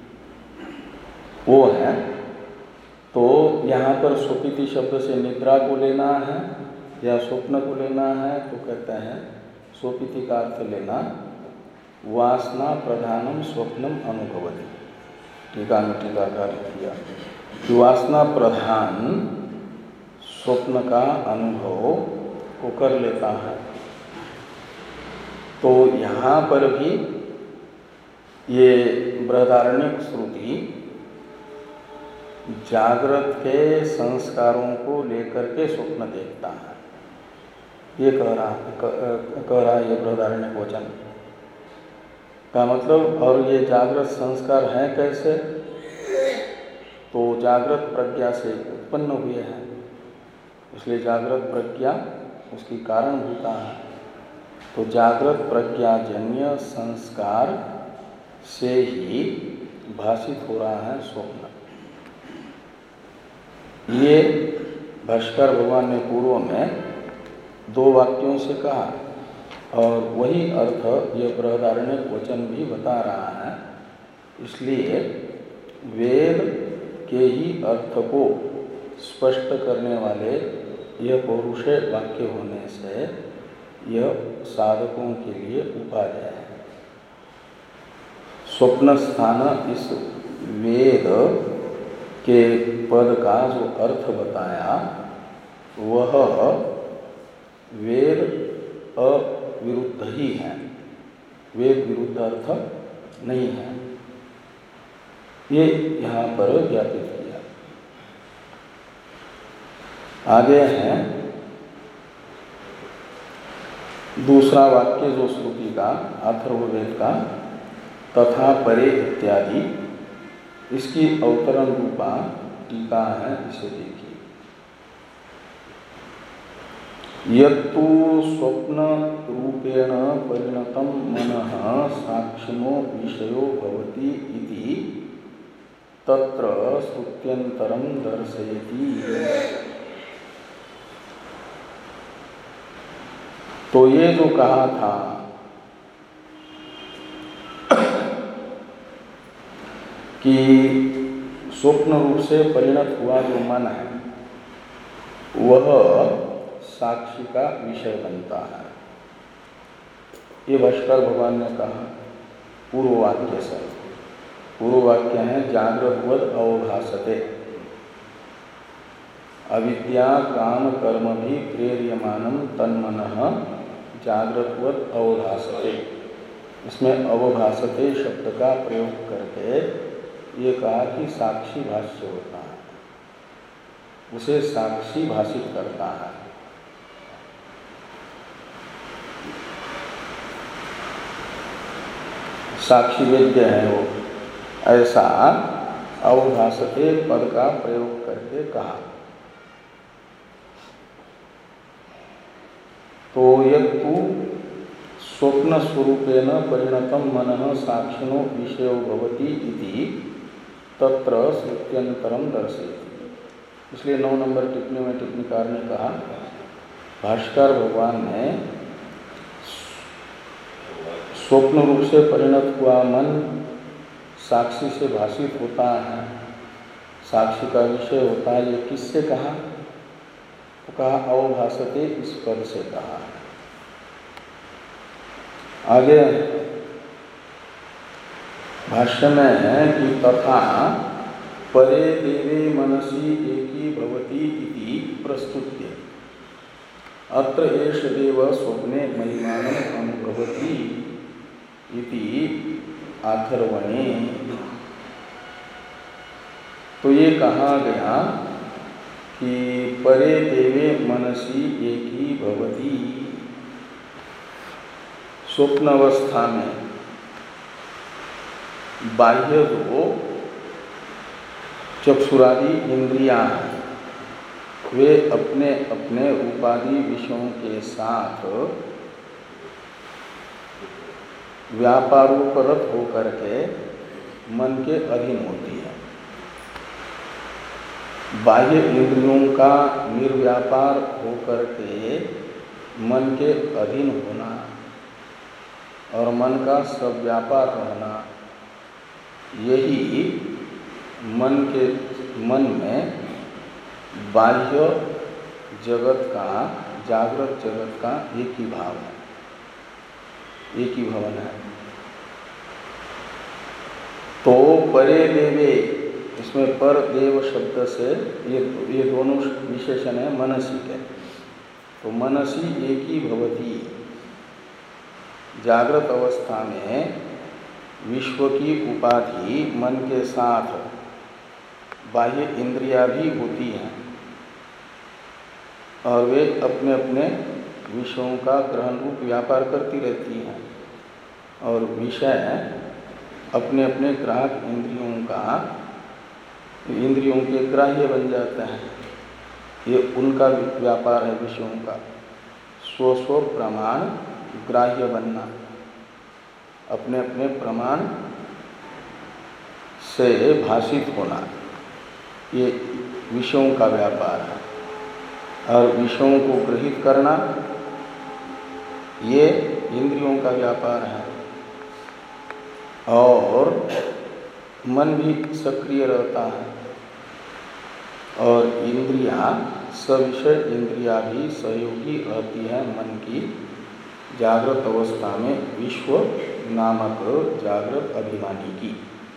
A: वो है। तो यहाँ पर स्वपिति शब्द से निद्रा को लेना है या स्वप्न को लेना है तो कहते हैं स्वपिति का अर्थ लेना वासना प्रधानम स्वप्नम अनुभवति। टीका में टीकाकार किया कि वासना प्रधान स्वप्न का अनुभव को कर लेता है। तो यहाँ पर भी ये बृहदारण्यक श्रुति जागृत के संस्कारों को लेकर के स्वप्न देखता है, ये कह रहा कह रहा है ये बृहदारण्यक वचन का मतलब। और ये जागृत संस्कार है कैसे? तो जागृत प्रज्ञा से उत्पन्न हुए हैं, इसलिए जागृत प्रज्ञा उसकी कारणभूता है। तो जागृत प्रज्ञाजन्य संस्कार से ही भाषित हो रहा है स्वप्न। ये भास्कर भगवान ने पूर्व में दो वाक्यों से कहा और वही अर्थ ये बृहदारण्यक वचन भी बता रहा है। इसलिए वेद के ही अर्थ को स्पष्ट करने वाले यह पौरुषे वाक्य होने से यह साधकों के लिए उपाय है। स्वप्न स्थान इस वेद के पद का जो अर्थ बताया वह वेद अविरुद्ध ही है, वेद विरुद्ध अर्थ नहीं है, ये यहाँ पर ज्ञापित किया। आगे है दूसरा वाक्य जो श्रुति का अथर्ववेद का तथा परे इत्यादि, इसकी अवतरण रूपा टीका है, इसे देखिए। यत्तु स्वप्न रूपेण परिणतम मनः साक्षिणो विषयो भवति इति तत्र श्रुत्यंतरम दर्शयति। तो ये जो कहा था कि स्वप्न रूप से परिणत हुआ जो मन है वह साक्षी का विषय बनता है, ये भास्कर भगवान ने कहा पूर्व वाक्य से। पूर्व वाक्य है जागृतवद अवभासते, अविद्या काम कर्म भी प्रेर्यमानम तन्मनः जागृतवद अवभासते। इसमें अवभासते शब्द का प्रयोग करके ये कहा कि साक्षी भाष्य होता है, उसे साक्षी भाषित करता है। साक्षी वेद्य है वो, ऐसा अवभासते पद का प्रयोग करके कहा। तो यत्तु स्वप्न स्वरूपेण परिणतम मनः साक्षिणो विषयो भवति इति तत्र श्रुत्यंतरम दर्शयति। इसलिए नौ नंबर टिप्पणी में टिप्पणीकार ने कहा, भाष्कर भगवान ने स्वप्न रूप से परिणत हुआ मन साक्षी से भाषित होता है, साक्षी का विषय होता है, ये किससे कहा? तो कहा अवभासते, इस पद से कहा। आगे भाष्य में है कि तथा परे देवे मनसि एकी भवति इति प्रस्तुत्य अत्र एष देव स्वप्ने महिमानम् अनुभवति इति अथर्वणे। तो ये कहा गया कि परे देवे मनसि एकी भवति, स्वप्न अवस्था में बाह्य जो चक्षुरादि इंद्रियां हैं वे अपने अपने रूपादि विषयों के साथ व्यापारोपरत होकर के मन के अधीन होती है। बाह्य इंद्रियों का निर्व्यापार होकर के मन के अधीन होना और मन का सब व्यापार रहना, यही मन के मन में बाह्य जगत का, जागृत जगत का एक ही भाव है, एक ही भवन है। तो परे देवे, इसमें पर देव शब्द से ये ये दोनों विशेषण है मनसी के। तो मनसी एक ही भवती, जागृत अवस्था में विश्व की उपाधि मन के साथ बाह्य इंद्रियां भी होती हैं और वे अपने अपने विषयों का ग्रहण रूप व्यापार करती रहती हैं और विषय अपने अपने ग्राहक इंद्रियों का, इंद्रियों के ग्राह्य बन जाते हैं। ये उनका व्यापार है विषयों का, स्व स्व प्रमाण ग्राह्य बनना, अपने अपने प्रमाण से भाषित होना, ये विषयों का व्यापार है। और विषयों को ग्रहित करना ये इंद्रियों का व्यापार है। और मन भी सक्रिय रहता है और इंद्रियां, सविषय इंद्रियां भी सहयोगी रहती है मन की जागृत अवस्था में विश्व नामक जागृत अभिमानी की।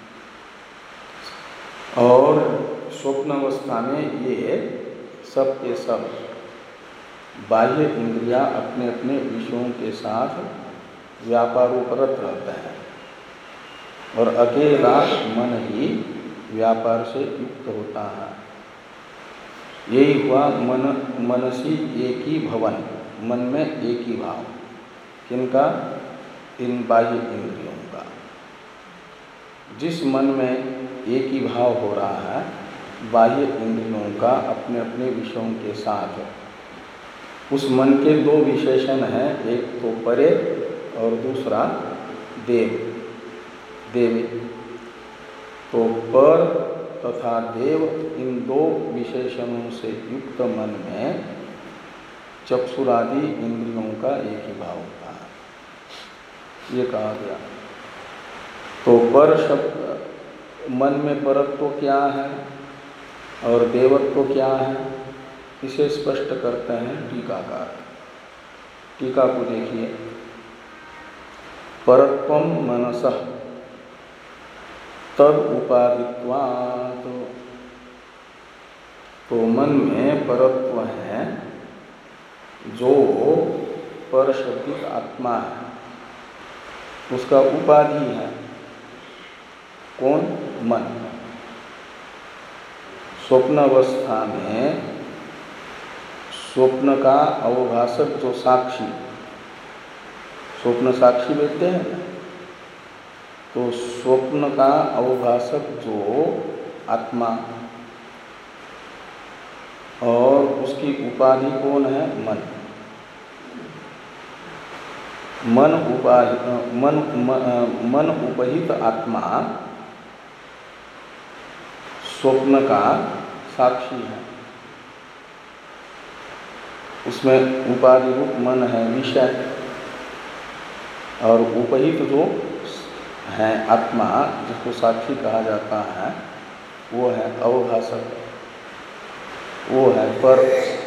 A: और स्वप्न अवस्था में ये सब के सब बाह्य इंद्रियां अपने अपने विषयों के साथ व्यापारोपरत रहते हैं और अकेला मन ही व्यापार से युक्त होता है। यही हुआ मन मनसी एक ही भवन, मन में एक ही भाव, किनका? इन बाह्य इंद्रियों का। जिस मन में एक ही भाव हो रहा है बाह्य इंद्रियों का अपने अपने विषयों के साथ, उस मन के दो विशेषण हैं, एक तो परे और दूसरा देव, देवे। तो पर तथा देव, इन दो विशेषणों से युक्त मन में चक्षुरादि इंद्रियों का एक ही भाव होता है, ये कहा गया। तो पर शब्द, मन में परत्व क्या है और देवत्व क्या है, इसे स्पष्ट करते हैं टीकाकार। टीका को देखिए, परत्वम मनसः तद उपाधित्वात्। तो मन में परत्व है, जो पर शब्दिक आत्मा है, उसका उपाधि है कौन? मन। स्वप्न अवस्था में स्वप्न का अवभासक जो साक्षी, स्वप्न साक्षी बैठते हैं, तो स्वप्न का अवभासक जो आत्मा और उसकी उपाधि कौन है? मन। मन उपाहित मन मन उपहित आत्मा स्वप्न का साक्षी है। उसमें उपाधि रूप मन है विषय, और उपहित जो है आत्मा जिसको साक्षी कहा जाता है वो है अवभासक, वो है पर।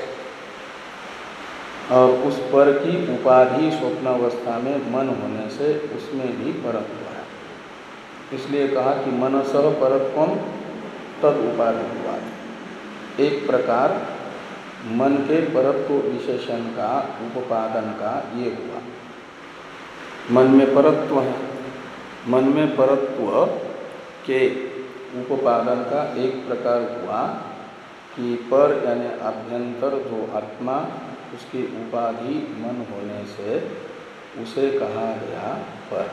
A: और उस पर की उपाधि स्वप्नावस्था में मन होने से उसमें भी परत्व है। इसलिए कहा कि मनसः परत्वम तद उपाधित्वात्। एक प्रकार मन के परत्व विशेषण का उपादान का ये हुआ। मन में परत्व है, मन में परत्व के उपादान का एक प्रकार हुआ कि पर यानी आभ्यंतर जो आत्मा उसकी उपाधि मन होने से उसे कहा गया पर।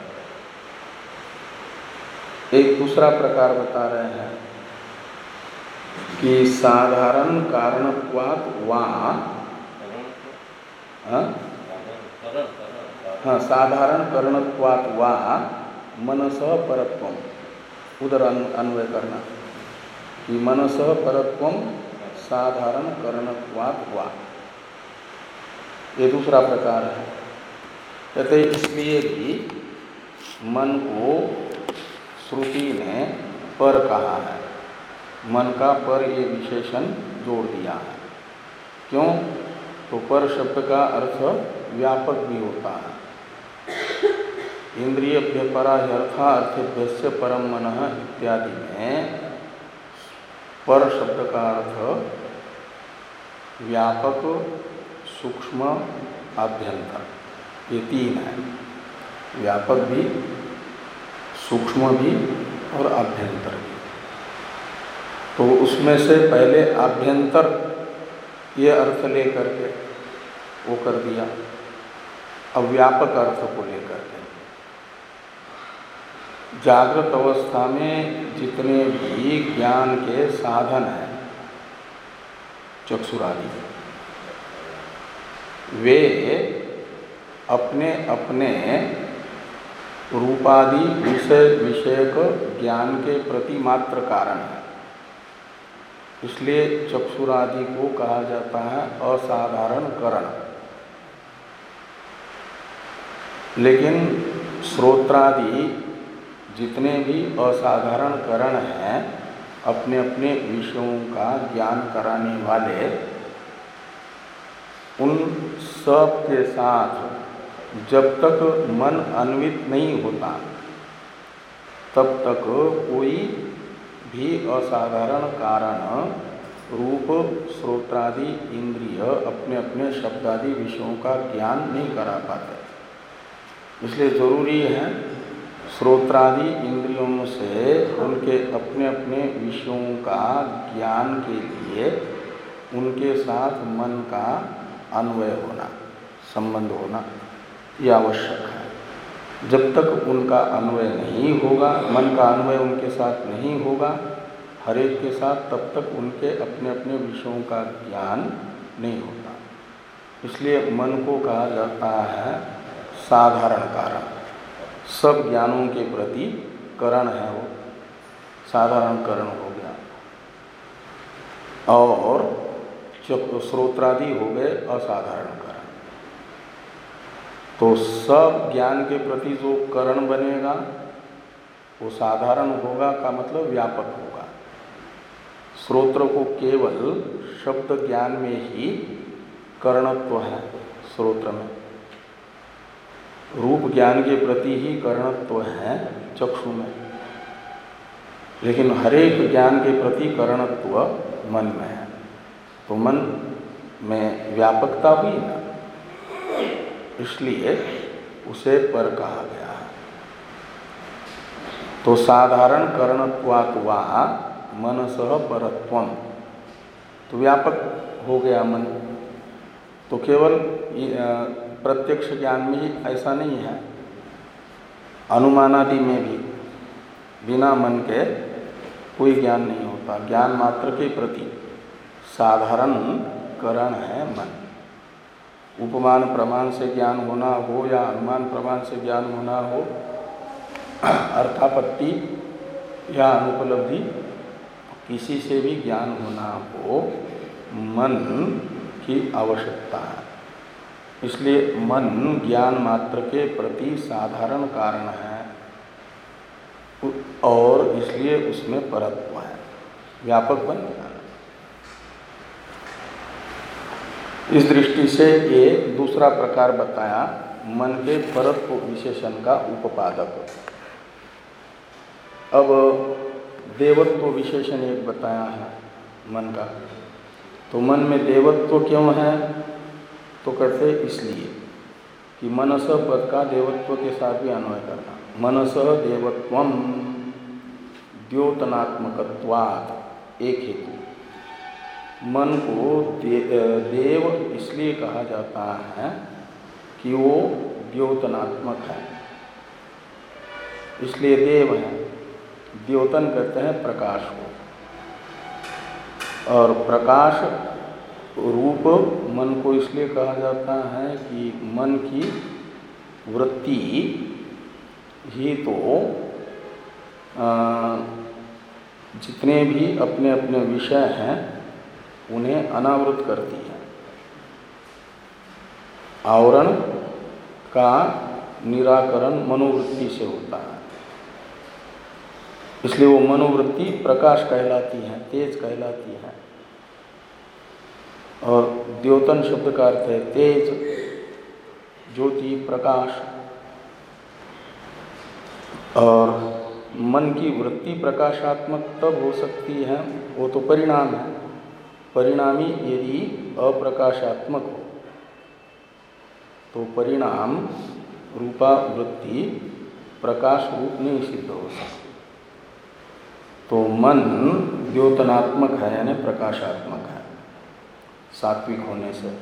A: एक दूसरा प्रकार बता रहे हैं कि साधारण कारणत्वात् वा, हाँ साधारण कारणत्वात् वा मनसः परत्वम, उधर अन्वय करना कि मनसः परत्वम साधारण कारणत्वात् वा, ये दूसरा प्रकार है। कहते इसलिए भी मन को श्रुति ने पर कहा है, मन का पर ये विशेषण जोड़ दिया है। क्यों? तो पर शब्द का अर्थ व्यापक भी होता है। इंद्रियभ्य परा अर्था अर्थभ्यस्य परम मनः इत्यादि में पर शब्द का अर्थ व्यापक, सूक्ष्म, आभ्यंतर, ये तीन है। व्यापक भी, सूक्ष्म भी और आभ्यंतर भी। तो उसमें से पहले आभ्यंतर ये अर्थ लेकर के वो कर दिया, अब व्यापक अर्थ को लेकर के जागृत अवस्था में जितने भी ज्ञान के साधन हैं चक्षुरादि, वे अपने अपने रूपादि विषय विषयक ज्ञान के प्रति मात्र कारण है। इसलिए चक्षुरादि को कहा जाता है असाधारण करण। लेकिन श्रोत्रादि जितने भी असाधारण करण हैं अपने अपने विषयों का ज्ञान कराने वाले, उन सब के साथ जब तक मन अन्वित नहीं होता तब तक कोई भी असाधारण कारण रूप श्रोत्रादि इंद्रिय अपने अपने शब्दादि विषयों का ज्ञान नहीं करा पाते। इसलिए जरूरी है श्रोत्रादि इंद्रियों से उनके अपने अपने विषयों का ज्ञान के लिए उनके साथ मन का अन्वय होना, संबंध होना ये आवश्यक है। जब तक उनका अन्वय नहीं होगा, मन का अन्वय उनके साथ नहीं होगा हर एक के साथ, तब तक उनके अपने अपने विषयों का ज्ञान नहीं होता। इसलिए मन को कहा जाता है साधारण कारण। सब ज्ञानों के प्रति करण है, वो साधारण करण हो गया। और श्रोत्रादि हो गए असाधारण करण। तो सब ज्ञान के प्रति जो करण बनेगा वो साधारण होगा का मतलब व्यापक होगा। श्रोत्र को केवल शब्द ज्ञान में ही करणत्व है, श्रोत्र में रूप ज्ञान के प्रति ही करणत्व है चक्षु में, लेकिन हरेक ज्ञान के प्रति करणत्व मन में है। तो मन में व्यापकता हुई ना, इसलिए उसे पर कहा गया है। तो साधारण करणत्वात् वा मनसः परत्वम, तो व्यापक हो गया मन। तो केवल प्रत्यक्ष ज्ञान में ही ऐसा नहीं है, अनुमानादि में भी बिना मन के कोई ज्ञान नहीं होता। ज्ञान मात्र के प्रति साधारण करण है मन। उपमान प्रमाण से ज्ञान होना हो या अनुमान प्रमाण से ज्ञान होना हो, अर्थापत्ति या अनुपलब्धि किसी से भी ज्ञान होना हो, मन की आवश्यकता है। इसलिए मन ज्ञान मात्र के प्रति साधारण कारण है और इसलिए उसमें परत्व है, व्यापक बन गया। इस दृष्टि से ये दूसरा प्रकार बताया मन के परत्व विशेषण का उपपादक। अब देवत्व विशेषण एक बताया है मन का। तो मन में देवत्व क्यों है? तो कहते इसलिए कि मनस पद का देवत्व के साथ भी अन्वय करना। मनस देवत्वम द्योतनात्मकत्वात् एक हेतु। मन को दे, देव इसलिए कहा जाता है कि वो द्योतनात्मक है, इसलिए देव है। द्योतन कहते हैं प्रकाश को, और प्रकाश रूप मन को इसलिए कहा जाता है कि मन की वृत्ति ही तो आ, जितने भी अपने अपने विषय हैं उन्हें अनावृत करती है। आवरण का निराकरण मनोवृत्ति से होता है, इसलिए वो मनोवृत्ति प्रकाश कहलाती है, तेज कहलाती है। और द्योतन शब्द का अर्थ है तेज, ज्योति, प्रकाश। और मन की वृत्ति प्रकाशात्मक तब हो सकती है, वो तो परिणाम है। परिणामी यदि अप्रकाशात्मक हो तो परिणाम रूपा वृत्ति प्रकाश रूप नहीं सिद्ध हो सकती। तो मन द्योतनात्मक है, यानी प्रकाशात्मक है सात्विक होने से।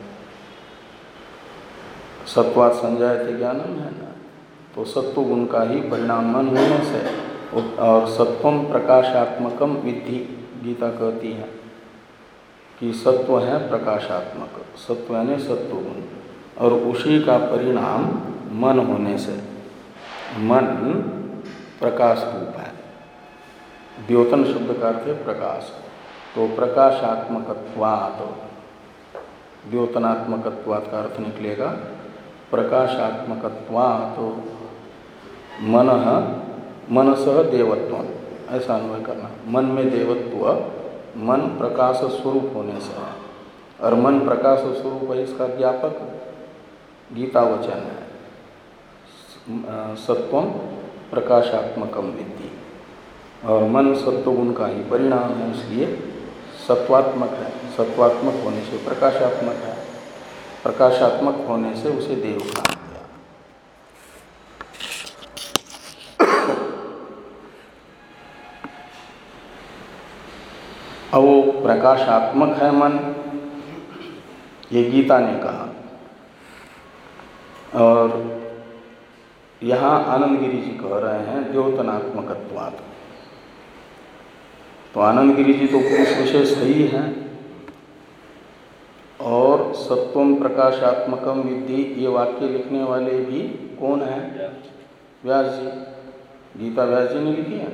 A: सत्वात् संजायते ज्ञानम है ना, तो सत्व गुण का ही परिणाम मन होने से। और सत्वम प्रकाशात्मकम विद्धि, गीता कहती है कि सत्व है प्रकाशात्मक, सत्व यानी सत्व गुण, और उसी का परिणाम मन होने से मन प्रकाश रूप है। द्योतन शब्द का अर्थ है प्रकाश। तो प्रकाशात्मकत्वात्, द्योतनात्मकत्वात् का अर्थ निकलेगा प्रकाशात्मकत्वात् मनः मनसः देवत्वम्, ऐसा अन्वय करना। मन में देवत्व मन प्रकाश स्वरूप होने से है, और मन प्रकाश स्वरूप है इसका ज्ञापक गीता वचन है, सत्वम प्रकाशात्मकम विद्धि। और मन सत्वगुण का ही परिणाम है, इसलिए सत्वात्मक है। सत्वात्मक होने से प्रकाशात्मक है, प्रकाशात्मक होने से उसे देव कहा गया। अब वो प्रकाशात्मक है मन, ये गीता ने कहा। और यहाँ आनंद गिरि जी कह रहे हैं द्योतनात्मकत्वात्। तो आनंद गिरि जी तो पुरुष विशेष ही हैं, और सत्वम प्रकाशात्मकम विद्धि ये वाक्य लिखने वाले भी कौन हैं? व्यास जी। गीता व्यास जी ने लिखी है,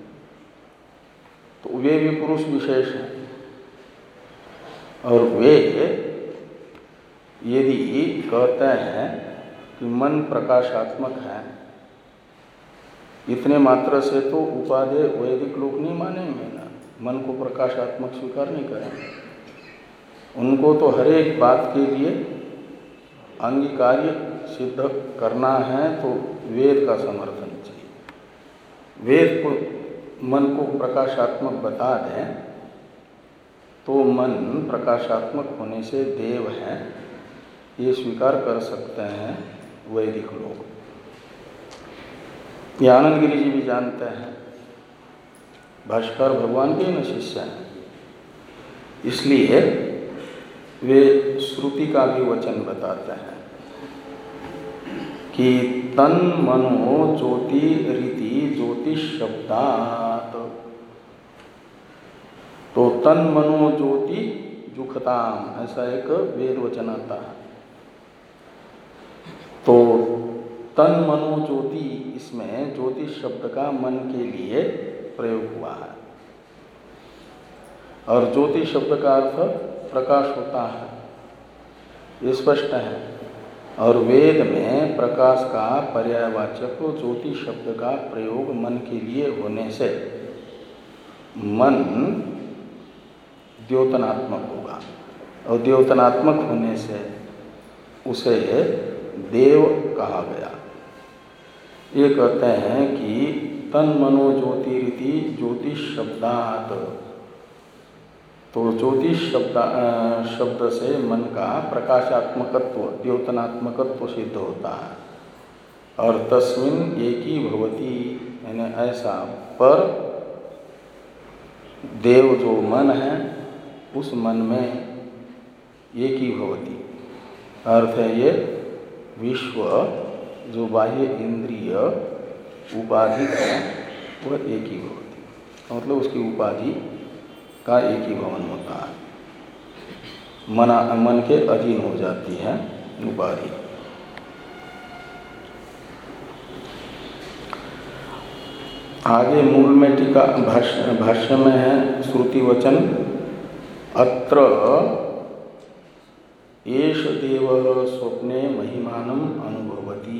A: तो वे भी पुरुष विशेष हैं। और वे यदि कहते हैं कि मन प्रकाशात्मक है, इतने मात्र से तो उपादेय वैदिक लोग नहीं मानेंगे ना, मन को प्रकाशात्मक स्वीकार नहीं करेंगे। उनको तो हर एक बात के लिए अंगीकार्य सिद्ध करना है, तो वेद का समर्थन चाहिए। वेद को मन को प्रकाशात्मक बता दें तो मन प्रकाशात्मक होने से देव है, ये स्वीकार कर सकते हैं वैदिक लोग। ये आनंद गिरि जी भी जानते हैं, भाष्कर भगवान के न शिष्य हैं, इसलिए वे श्रुति का भी वचन बताते हैं कि तन मनो ज्योति रीति ज्योतिष शब्दात। तो तन मनो ज्योति जुखताम, ऐसा एक वेद वचन आता है। तो तन मनो ज्योति, इसमें ज्योति शब्द का मन के लिए प्रयोग हुआ है। और ज्योति शब्द का अर्थ प्रकाश होता है, ये स्पष्ट है। और वेद में प्रकाश का पर्यायवाचक ज्योति शब्द का प्रयोग मन के लिए होने से मन द्योतनात्मक होगा, और द्योतनात्मक होने से उसे देव कहा गया। ये कहते हैं कि तन मनो ज्योतिरिति ज्योतिष शब्दात, तो ज्योतिष शब्द शब्द से मन का प्रकाशात्मकत्व, द्योतनात्मकत्व सिद्ध होता है। और तस्मिन् एकी भवति, यानी ऐसा, पर देव जो मन है उस मन में एकी भवति, अर्थ है ये विश्व जो बाह्य इंद्रिय उपाधि है वह एक ही भवति, मतलब उसकी उपाधि का एक ही भवन होता है, मना मन के अधीन हो जाती है उपाधि। आगे मूल में टीका भाष्य भाष्य में है श्रुति वचन, अत्र एष देवः स्वप्ने महिमानं अनुभवति।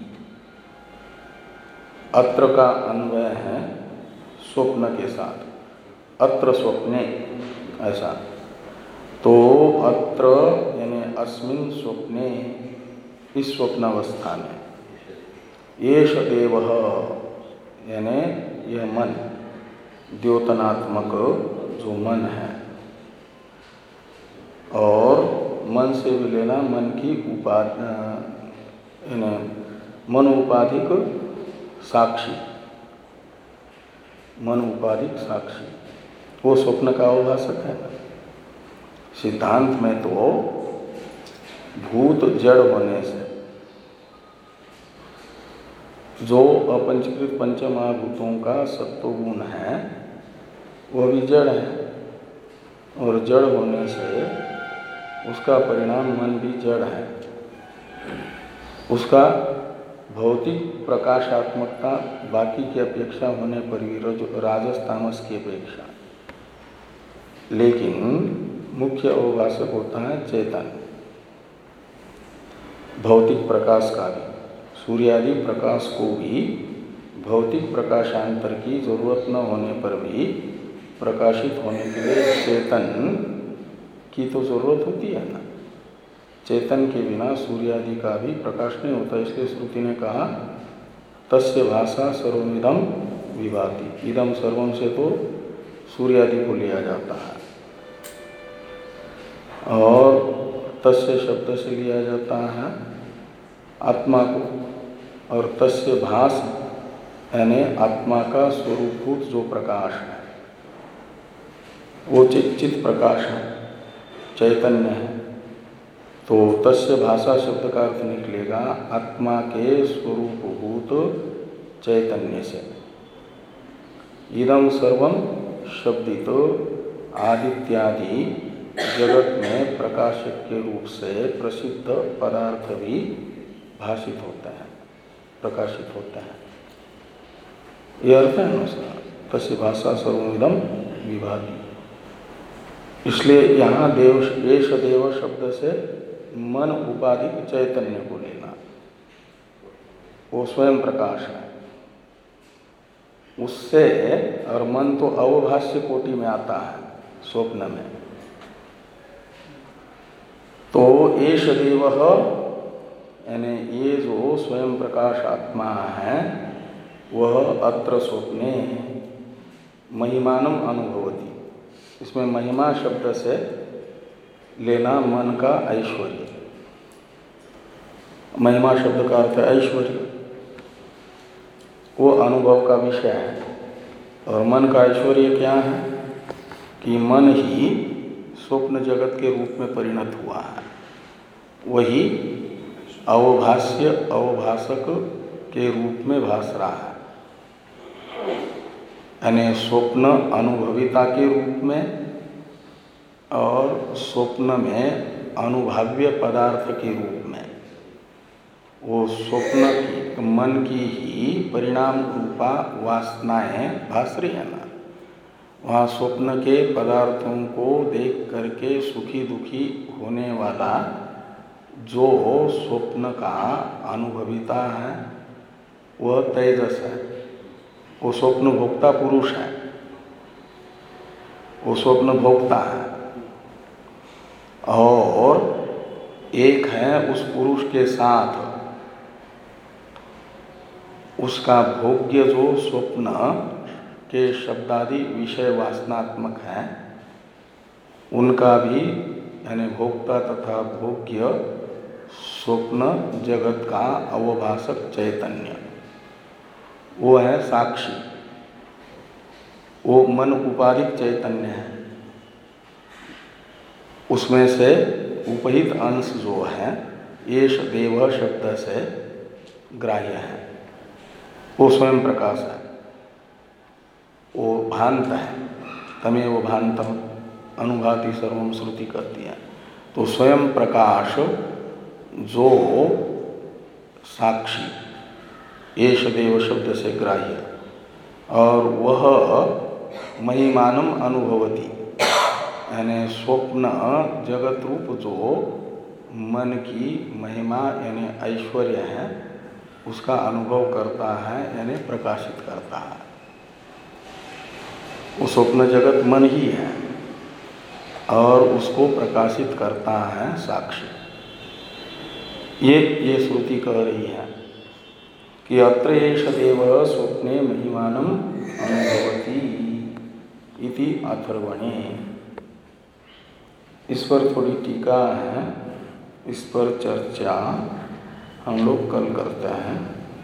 A: अत्र का अन्वय है स्वप्न के साथ, अत्र स्वप्ने, ऐसा। तो अत्र यानी अस्मिन् स्वप्ने, इस स्वप्नावस्था में, एष देवः यानी यह मन, द्योतनात्मक जो मन है, और मन से भी लेना मन की उपाधि, मन उपाधिक साक्षी, मन उपाधिक साक्षी, वो स्वप्न का अवभाषक है। सिद्धांत में तो भूत जड़ होने से जो अपंचीकृत पंचमहाभूतों का सत्वगुण है वह भी जड़ है, और जड़ होने से उसका परिणाम मन भी जड़ है। उसका भौतिक प्रकाशात्मकता बाकी की अपेक्षा होने पर भी राजस तामस की अपेक्षा, लेकिन मुख्य अवभाषक होता है चेतन, भौतिक प्रकाश का भी, सूर्यादि प्रकाश को भी भौतिक प्रकाशांतर की जरूरत न होने पर भी प्रकाशित होने के लिए चेतन की तो जरूरत होती है ना। चेतन के बिना सूर्यादि का भी प्रकाश नहीं होता, इसलिए श्रुति ने कहा तस्य भाषा सर्वमिदं विभाति। इदम सर्वम से तो सूर्यादि को लिया जाता है, और तस्य शब्द से लिया जाता है आत्मा को, और तस्य भास यानी आत्मा का स्वरूपभूत जो प्रकाश है वो चित चित प्रकाश है, चैतन्य है। तो तस्य भाषा शब्द का अर्थ निकलेगा आत्मा के स्वरूपभूत चैतन्य से। इदम सर्वम शब्दित आदित्यादि जगत में प्रकाशक के रूप से प्रसिद्ध पदार्थ भी भाषित होते हैं, प्रकाशित होते हैं, ये अर्थ है अनुसार तस्य भाषा सर्वमिदं विभाति। इसलिए यहाँ देव एष देव शब्द से मन उपाधिक चैतन्य को लेना, वो स्वयं प्रकाश है उससे, और मन तो अवभाष्य कोटि में आता है स्वप्न में। तो एष देवः यानी ये जो स्वयं प्रकाश आत्मा है वह अत्र स्वप्ने महिमानम अनुभवति। इसमें महिमा शब्द से लेना मन का ऐश्वर्य, महिमा शब्द का अर्थ है ऐश्वर्य, वो अनुभव का विषय है। और मन का ऐश्वर्य क्या है कि मन ही स्वप्न जगत के रूप में परिणत हुआ है, वही अवभाष्य अवभाषक के रूप में भास रहा है, यानी स्वप्न अनुभविता के रूप में और स्वप्न में अनुभाव्य पदार्थ के रूप में वो स्वप्न की मन की ही परिणाम रूपा वासनाएं भास रही है ना। वहाँ स्वप्न के पदार्थों को देख करके सुखी दुखी होने वाला जो स्वप्न का अनुभविता है वह तेजस है, वो स्वप्न भोक्ता पुरुष है, वो स्वप्न भोक्ता है। और एक है उस पुरुष के साथ उसका भोग्य जो स्वप्न के शब्दादि विषय वासनात्मक है, उनका भी यानी भोक्ता तथा भोग्य स्वप्न जगत का अवभासक चैतन्य, वो है साक्षी, वो मन उपाधिक चैतन्य है। उसमें से उपहित अंश जो है येष देव शब्द से ग्राह्य है, वो स्वयं प्रकाश है, वो भांत है। तमेव भांतम अनुभाति सर्वम श्रुति करती है। तो स्वयं प्रकाश जो साक्षी येष देव शब्द से ग्राह्य, और वह महिमानम अनुभवती यानी स्वप्न जगत रूप जो मन की महिमा यानी ऐश्वर्य है उसका अनुभव करता है यानी प्रकाशित करता है। वो स्वप्न जगत मन ही है और उसको प्रकाशित करता है साक्षी। ये ये श्रुति कह रही है कि अत्र एष देव स्वप्ने महिमानम अनुभवति इति अथर्वणे। इस पर थोड़ी टीका है, इस पर चर्चा हम लोग कल करते हैं।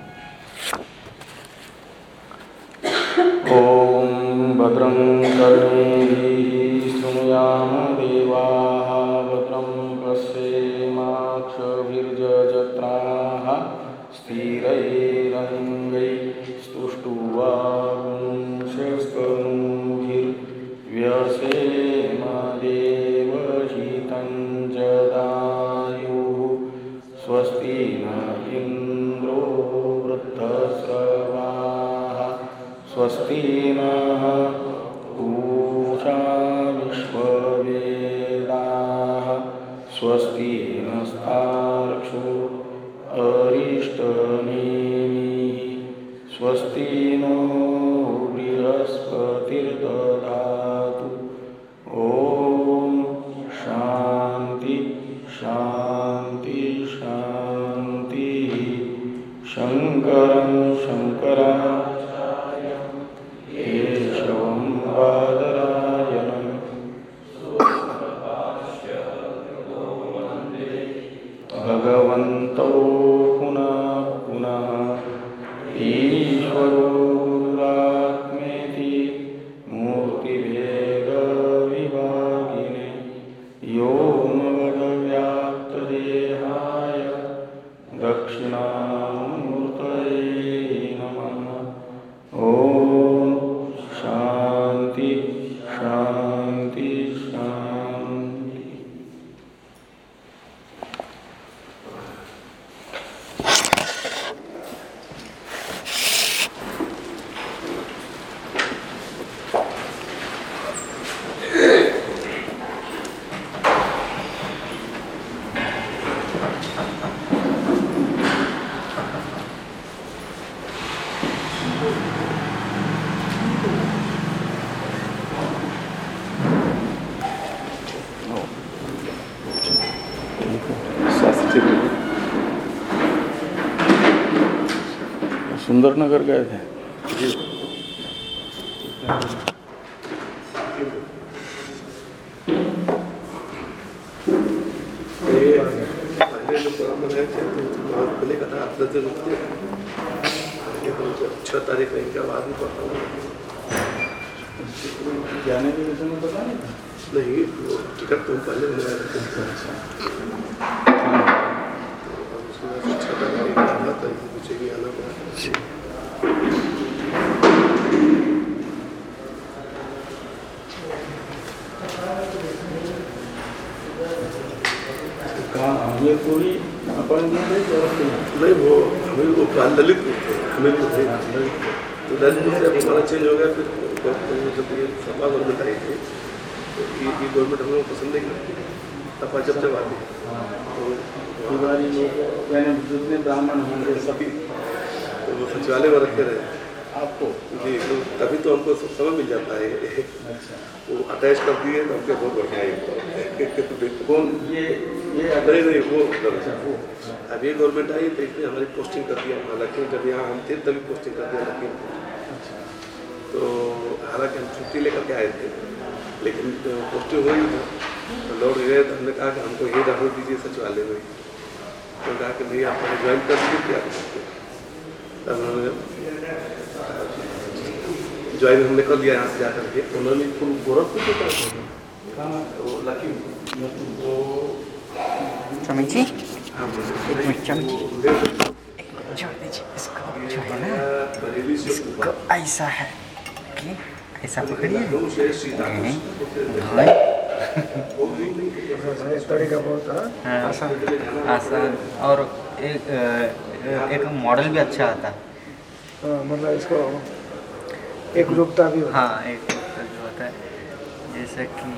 A: ओम भद्रं कर्णेभिः शृणुयाम देवाः भद्रं पश्येमाक्षभिर्यजत्राः स्थिरैरङ्गैस्तुष्टुवांशस्तनूभिर्व्यसेम देवहितं जदायुः स्वस्ति न इन्द्रो वृद्धश्रवाः स्वस्ति नः पूषा विश्ववेदाः स्वस्ति नस्तार्क्ष्यो अरिष्टनेमिः स्वस्ति नो बृहस्पतिर्दधातु। ॐ शान्ति शान्ति शान्तिः। शङ्करं शङ्कराचार्यं केशवं बादरायणं भगवन्तौ पुनः पुनः ईश्वरो गुरुरात्मेति मूर्तिभेदविभागिने व्योमवद्व्याप्तदेहाय दक्षिणामूर्तये नमः। ॐ शान्ति शान्ति शान्ति। सुंदरनगर गए थे।
C: छह तारीख में इनका बाद में पता
A: जाने के विषय में पता नहीं था।
C: नहीं, टिकट तुम पहले मिला छह तारीख आना था, मुझे भी आना पड़ा।
A: कहाँ ये पूरी
C: नहीं वो हमें वो ललित थे, हमें तो थे तो ललित से अब हमारा चेंज हो गया। फिर जब ये सपा गवर्नमेंट आई थी तो ये ये गवर्नमेंट हम लोग पसंद नहीं करती। सपा जब जब आती तो
A: जितने ब्राह्मण होंगे सभी
C: तो वो सचिवालय में रखते रहे
A: आपको।
C: जी, तो तभी तो हमको सब समय मिल जाता है।
A: अच्छा,
C: वो अटैच कर दिए तो हमके बहुत बढ़िया है।
A: कौन ये ये
C: नहीं नहीं वो
A: अच्छा, वो
C: अब ये गवर्नमेंट आई तो इसने हमारी पोस्टिंग कर दिया हालांकि जब यहाँ हम थे तभी पोस्टिंग कर दिया लखीमपुर। तो हालांकि हम छुट्टी लेकर के आए थे लेकिन पोस्टिंग हो ही था तो लौट गए। तो हमने कहा कि हमको ये डाल दीजिए सचिवालय में। तो कहा कि नहीं आप ज्वाइन कर दीजिए क्या कर सकते। तब उन्होंने ज्वाइन हमने कर दिया यहाँ से जाकर के।
A: उन्होंने गोरखपुर के तरफ कहाँ वो लखीमपुर वो
D: चमची
C: हाँ
D: चमची जोड़ दीजिए इसको जो है ना
C: बरेली से
D: इसको ऐसा है कि ऐसा पकड़िए
C: लखनऊ से सीधा
E: तरीका बहुत
D: हाँ,
E: आसान
D: आसान और एक एक मॉडल भी अच्छा आता है।
E: हाँ, मतलब इसको एक रूपता भी होता
D: हाँ एक जो होता है जैसे कि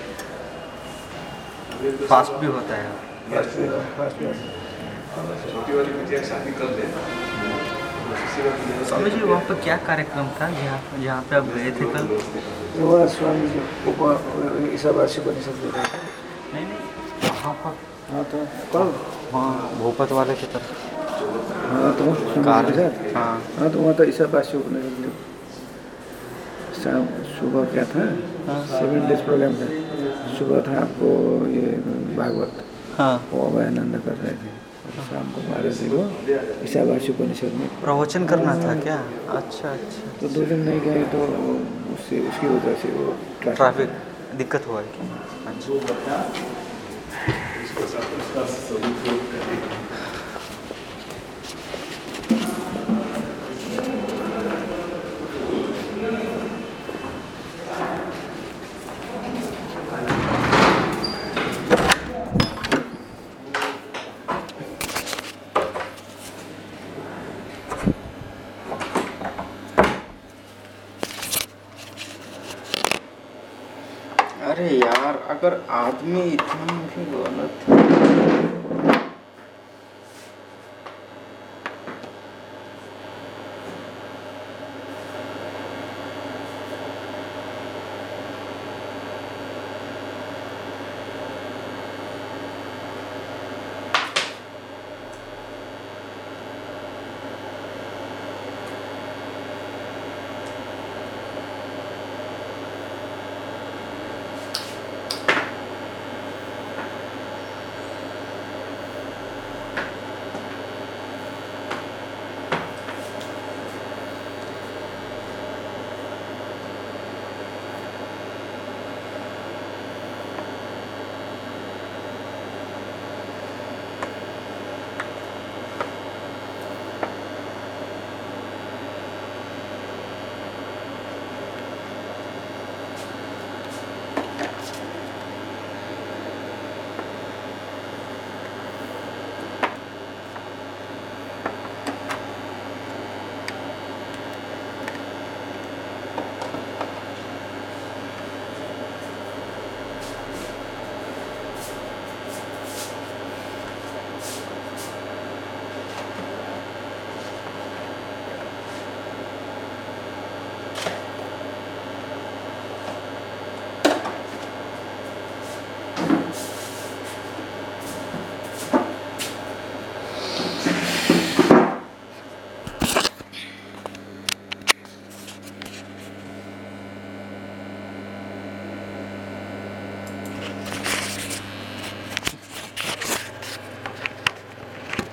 D: फास्ट भी होता है।
E: है। फास्ट में
C: छोटी वाली बिटिया शादी कर दे।
D: स्वामी जी वहाँ पर क्या कार्यक्रम था जहाँ जहाँ पे आप गए थे कल?
E: वो स्वामी जी उप ईसावासी परिषद में गए थे।
D: नहीं नहीं वहाँ पर
E: हाँ तो कल
D: हाँ भूपत वाले की तरफ
E: हाँ तो
D: कार
E: स्वामी जी के साथ
D: हाँ
E: हाँ तो वहाँ तो ईसावासी उपनिषद शाम सुबह क्या था सेवन डेज प्रोग्राम था। सुबह था आपको ये भागवत
D: हाँ
E: वो अभयानंद कर रहे थे और शाम को बारह से वो ईसावासी उपनिषद में
D: प्रवचन करना था क्या? अच्छा अच्छा
E: तो दो दिन नहीं गए तो उससे उसकी वजह से वो
D: ट्रैफिक दिक्कत हुआ है क्या? अच्छा
E: अरे यार अगर आदमी इतना भी गलत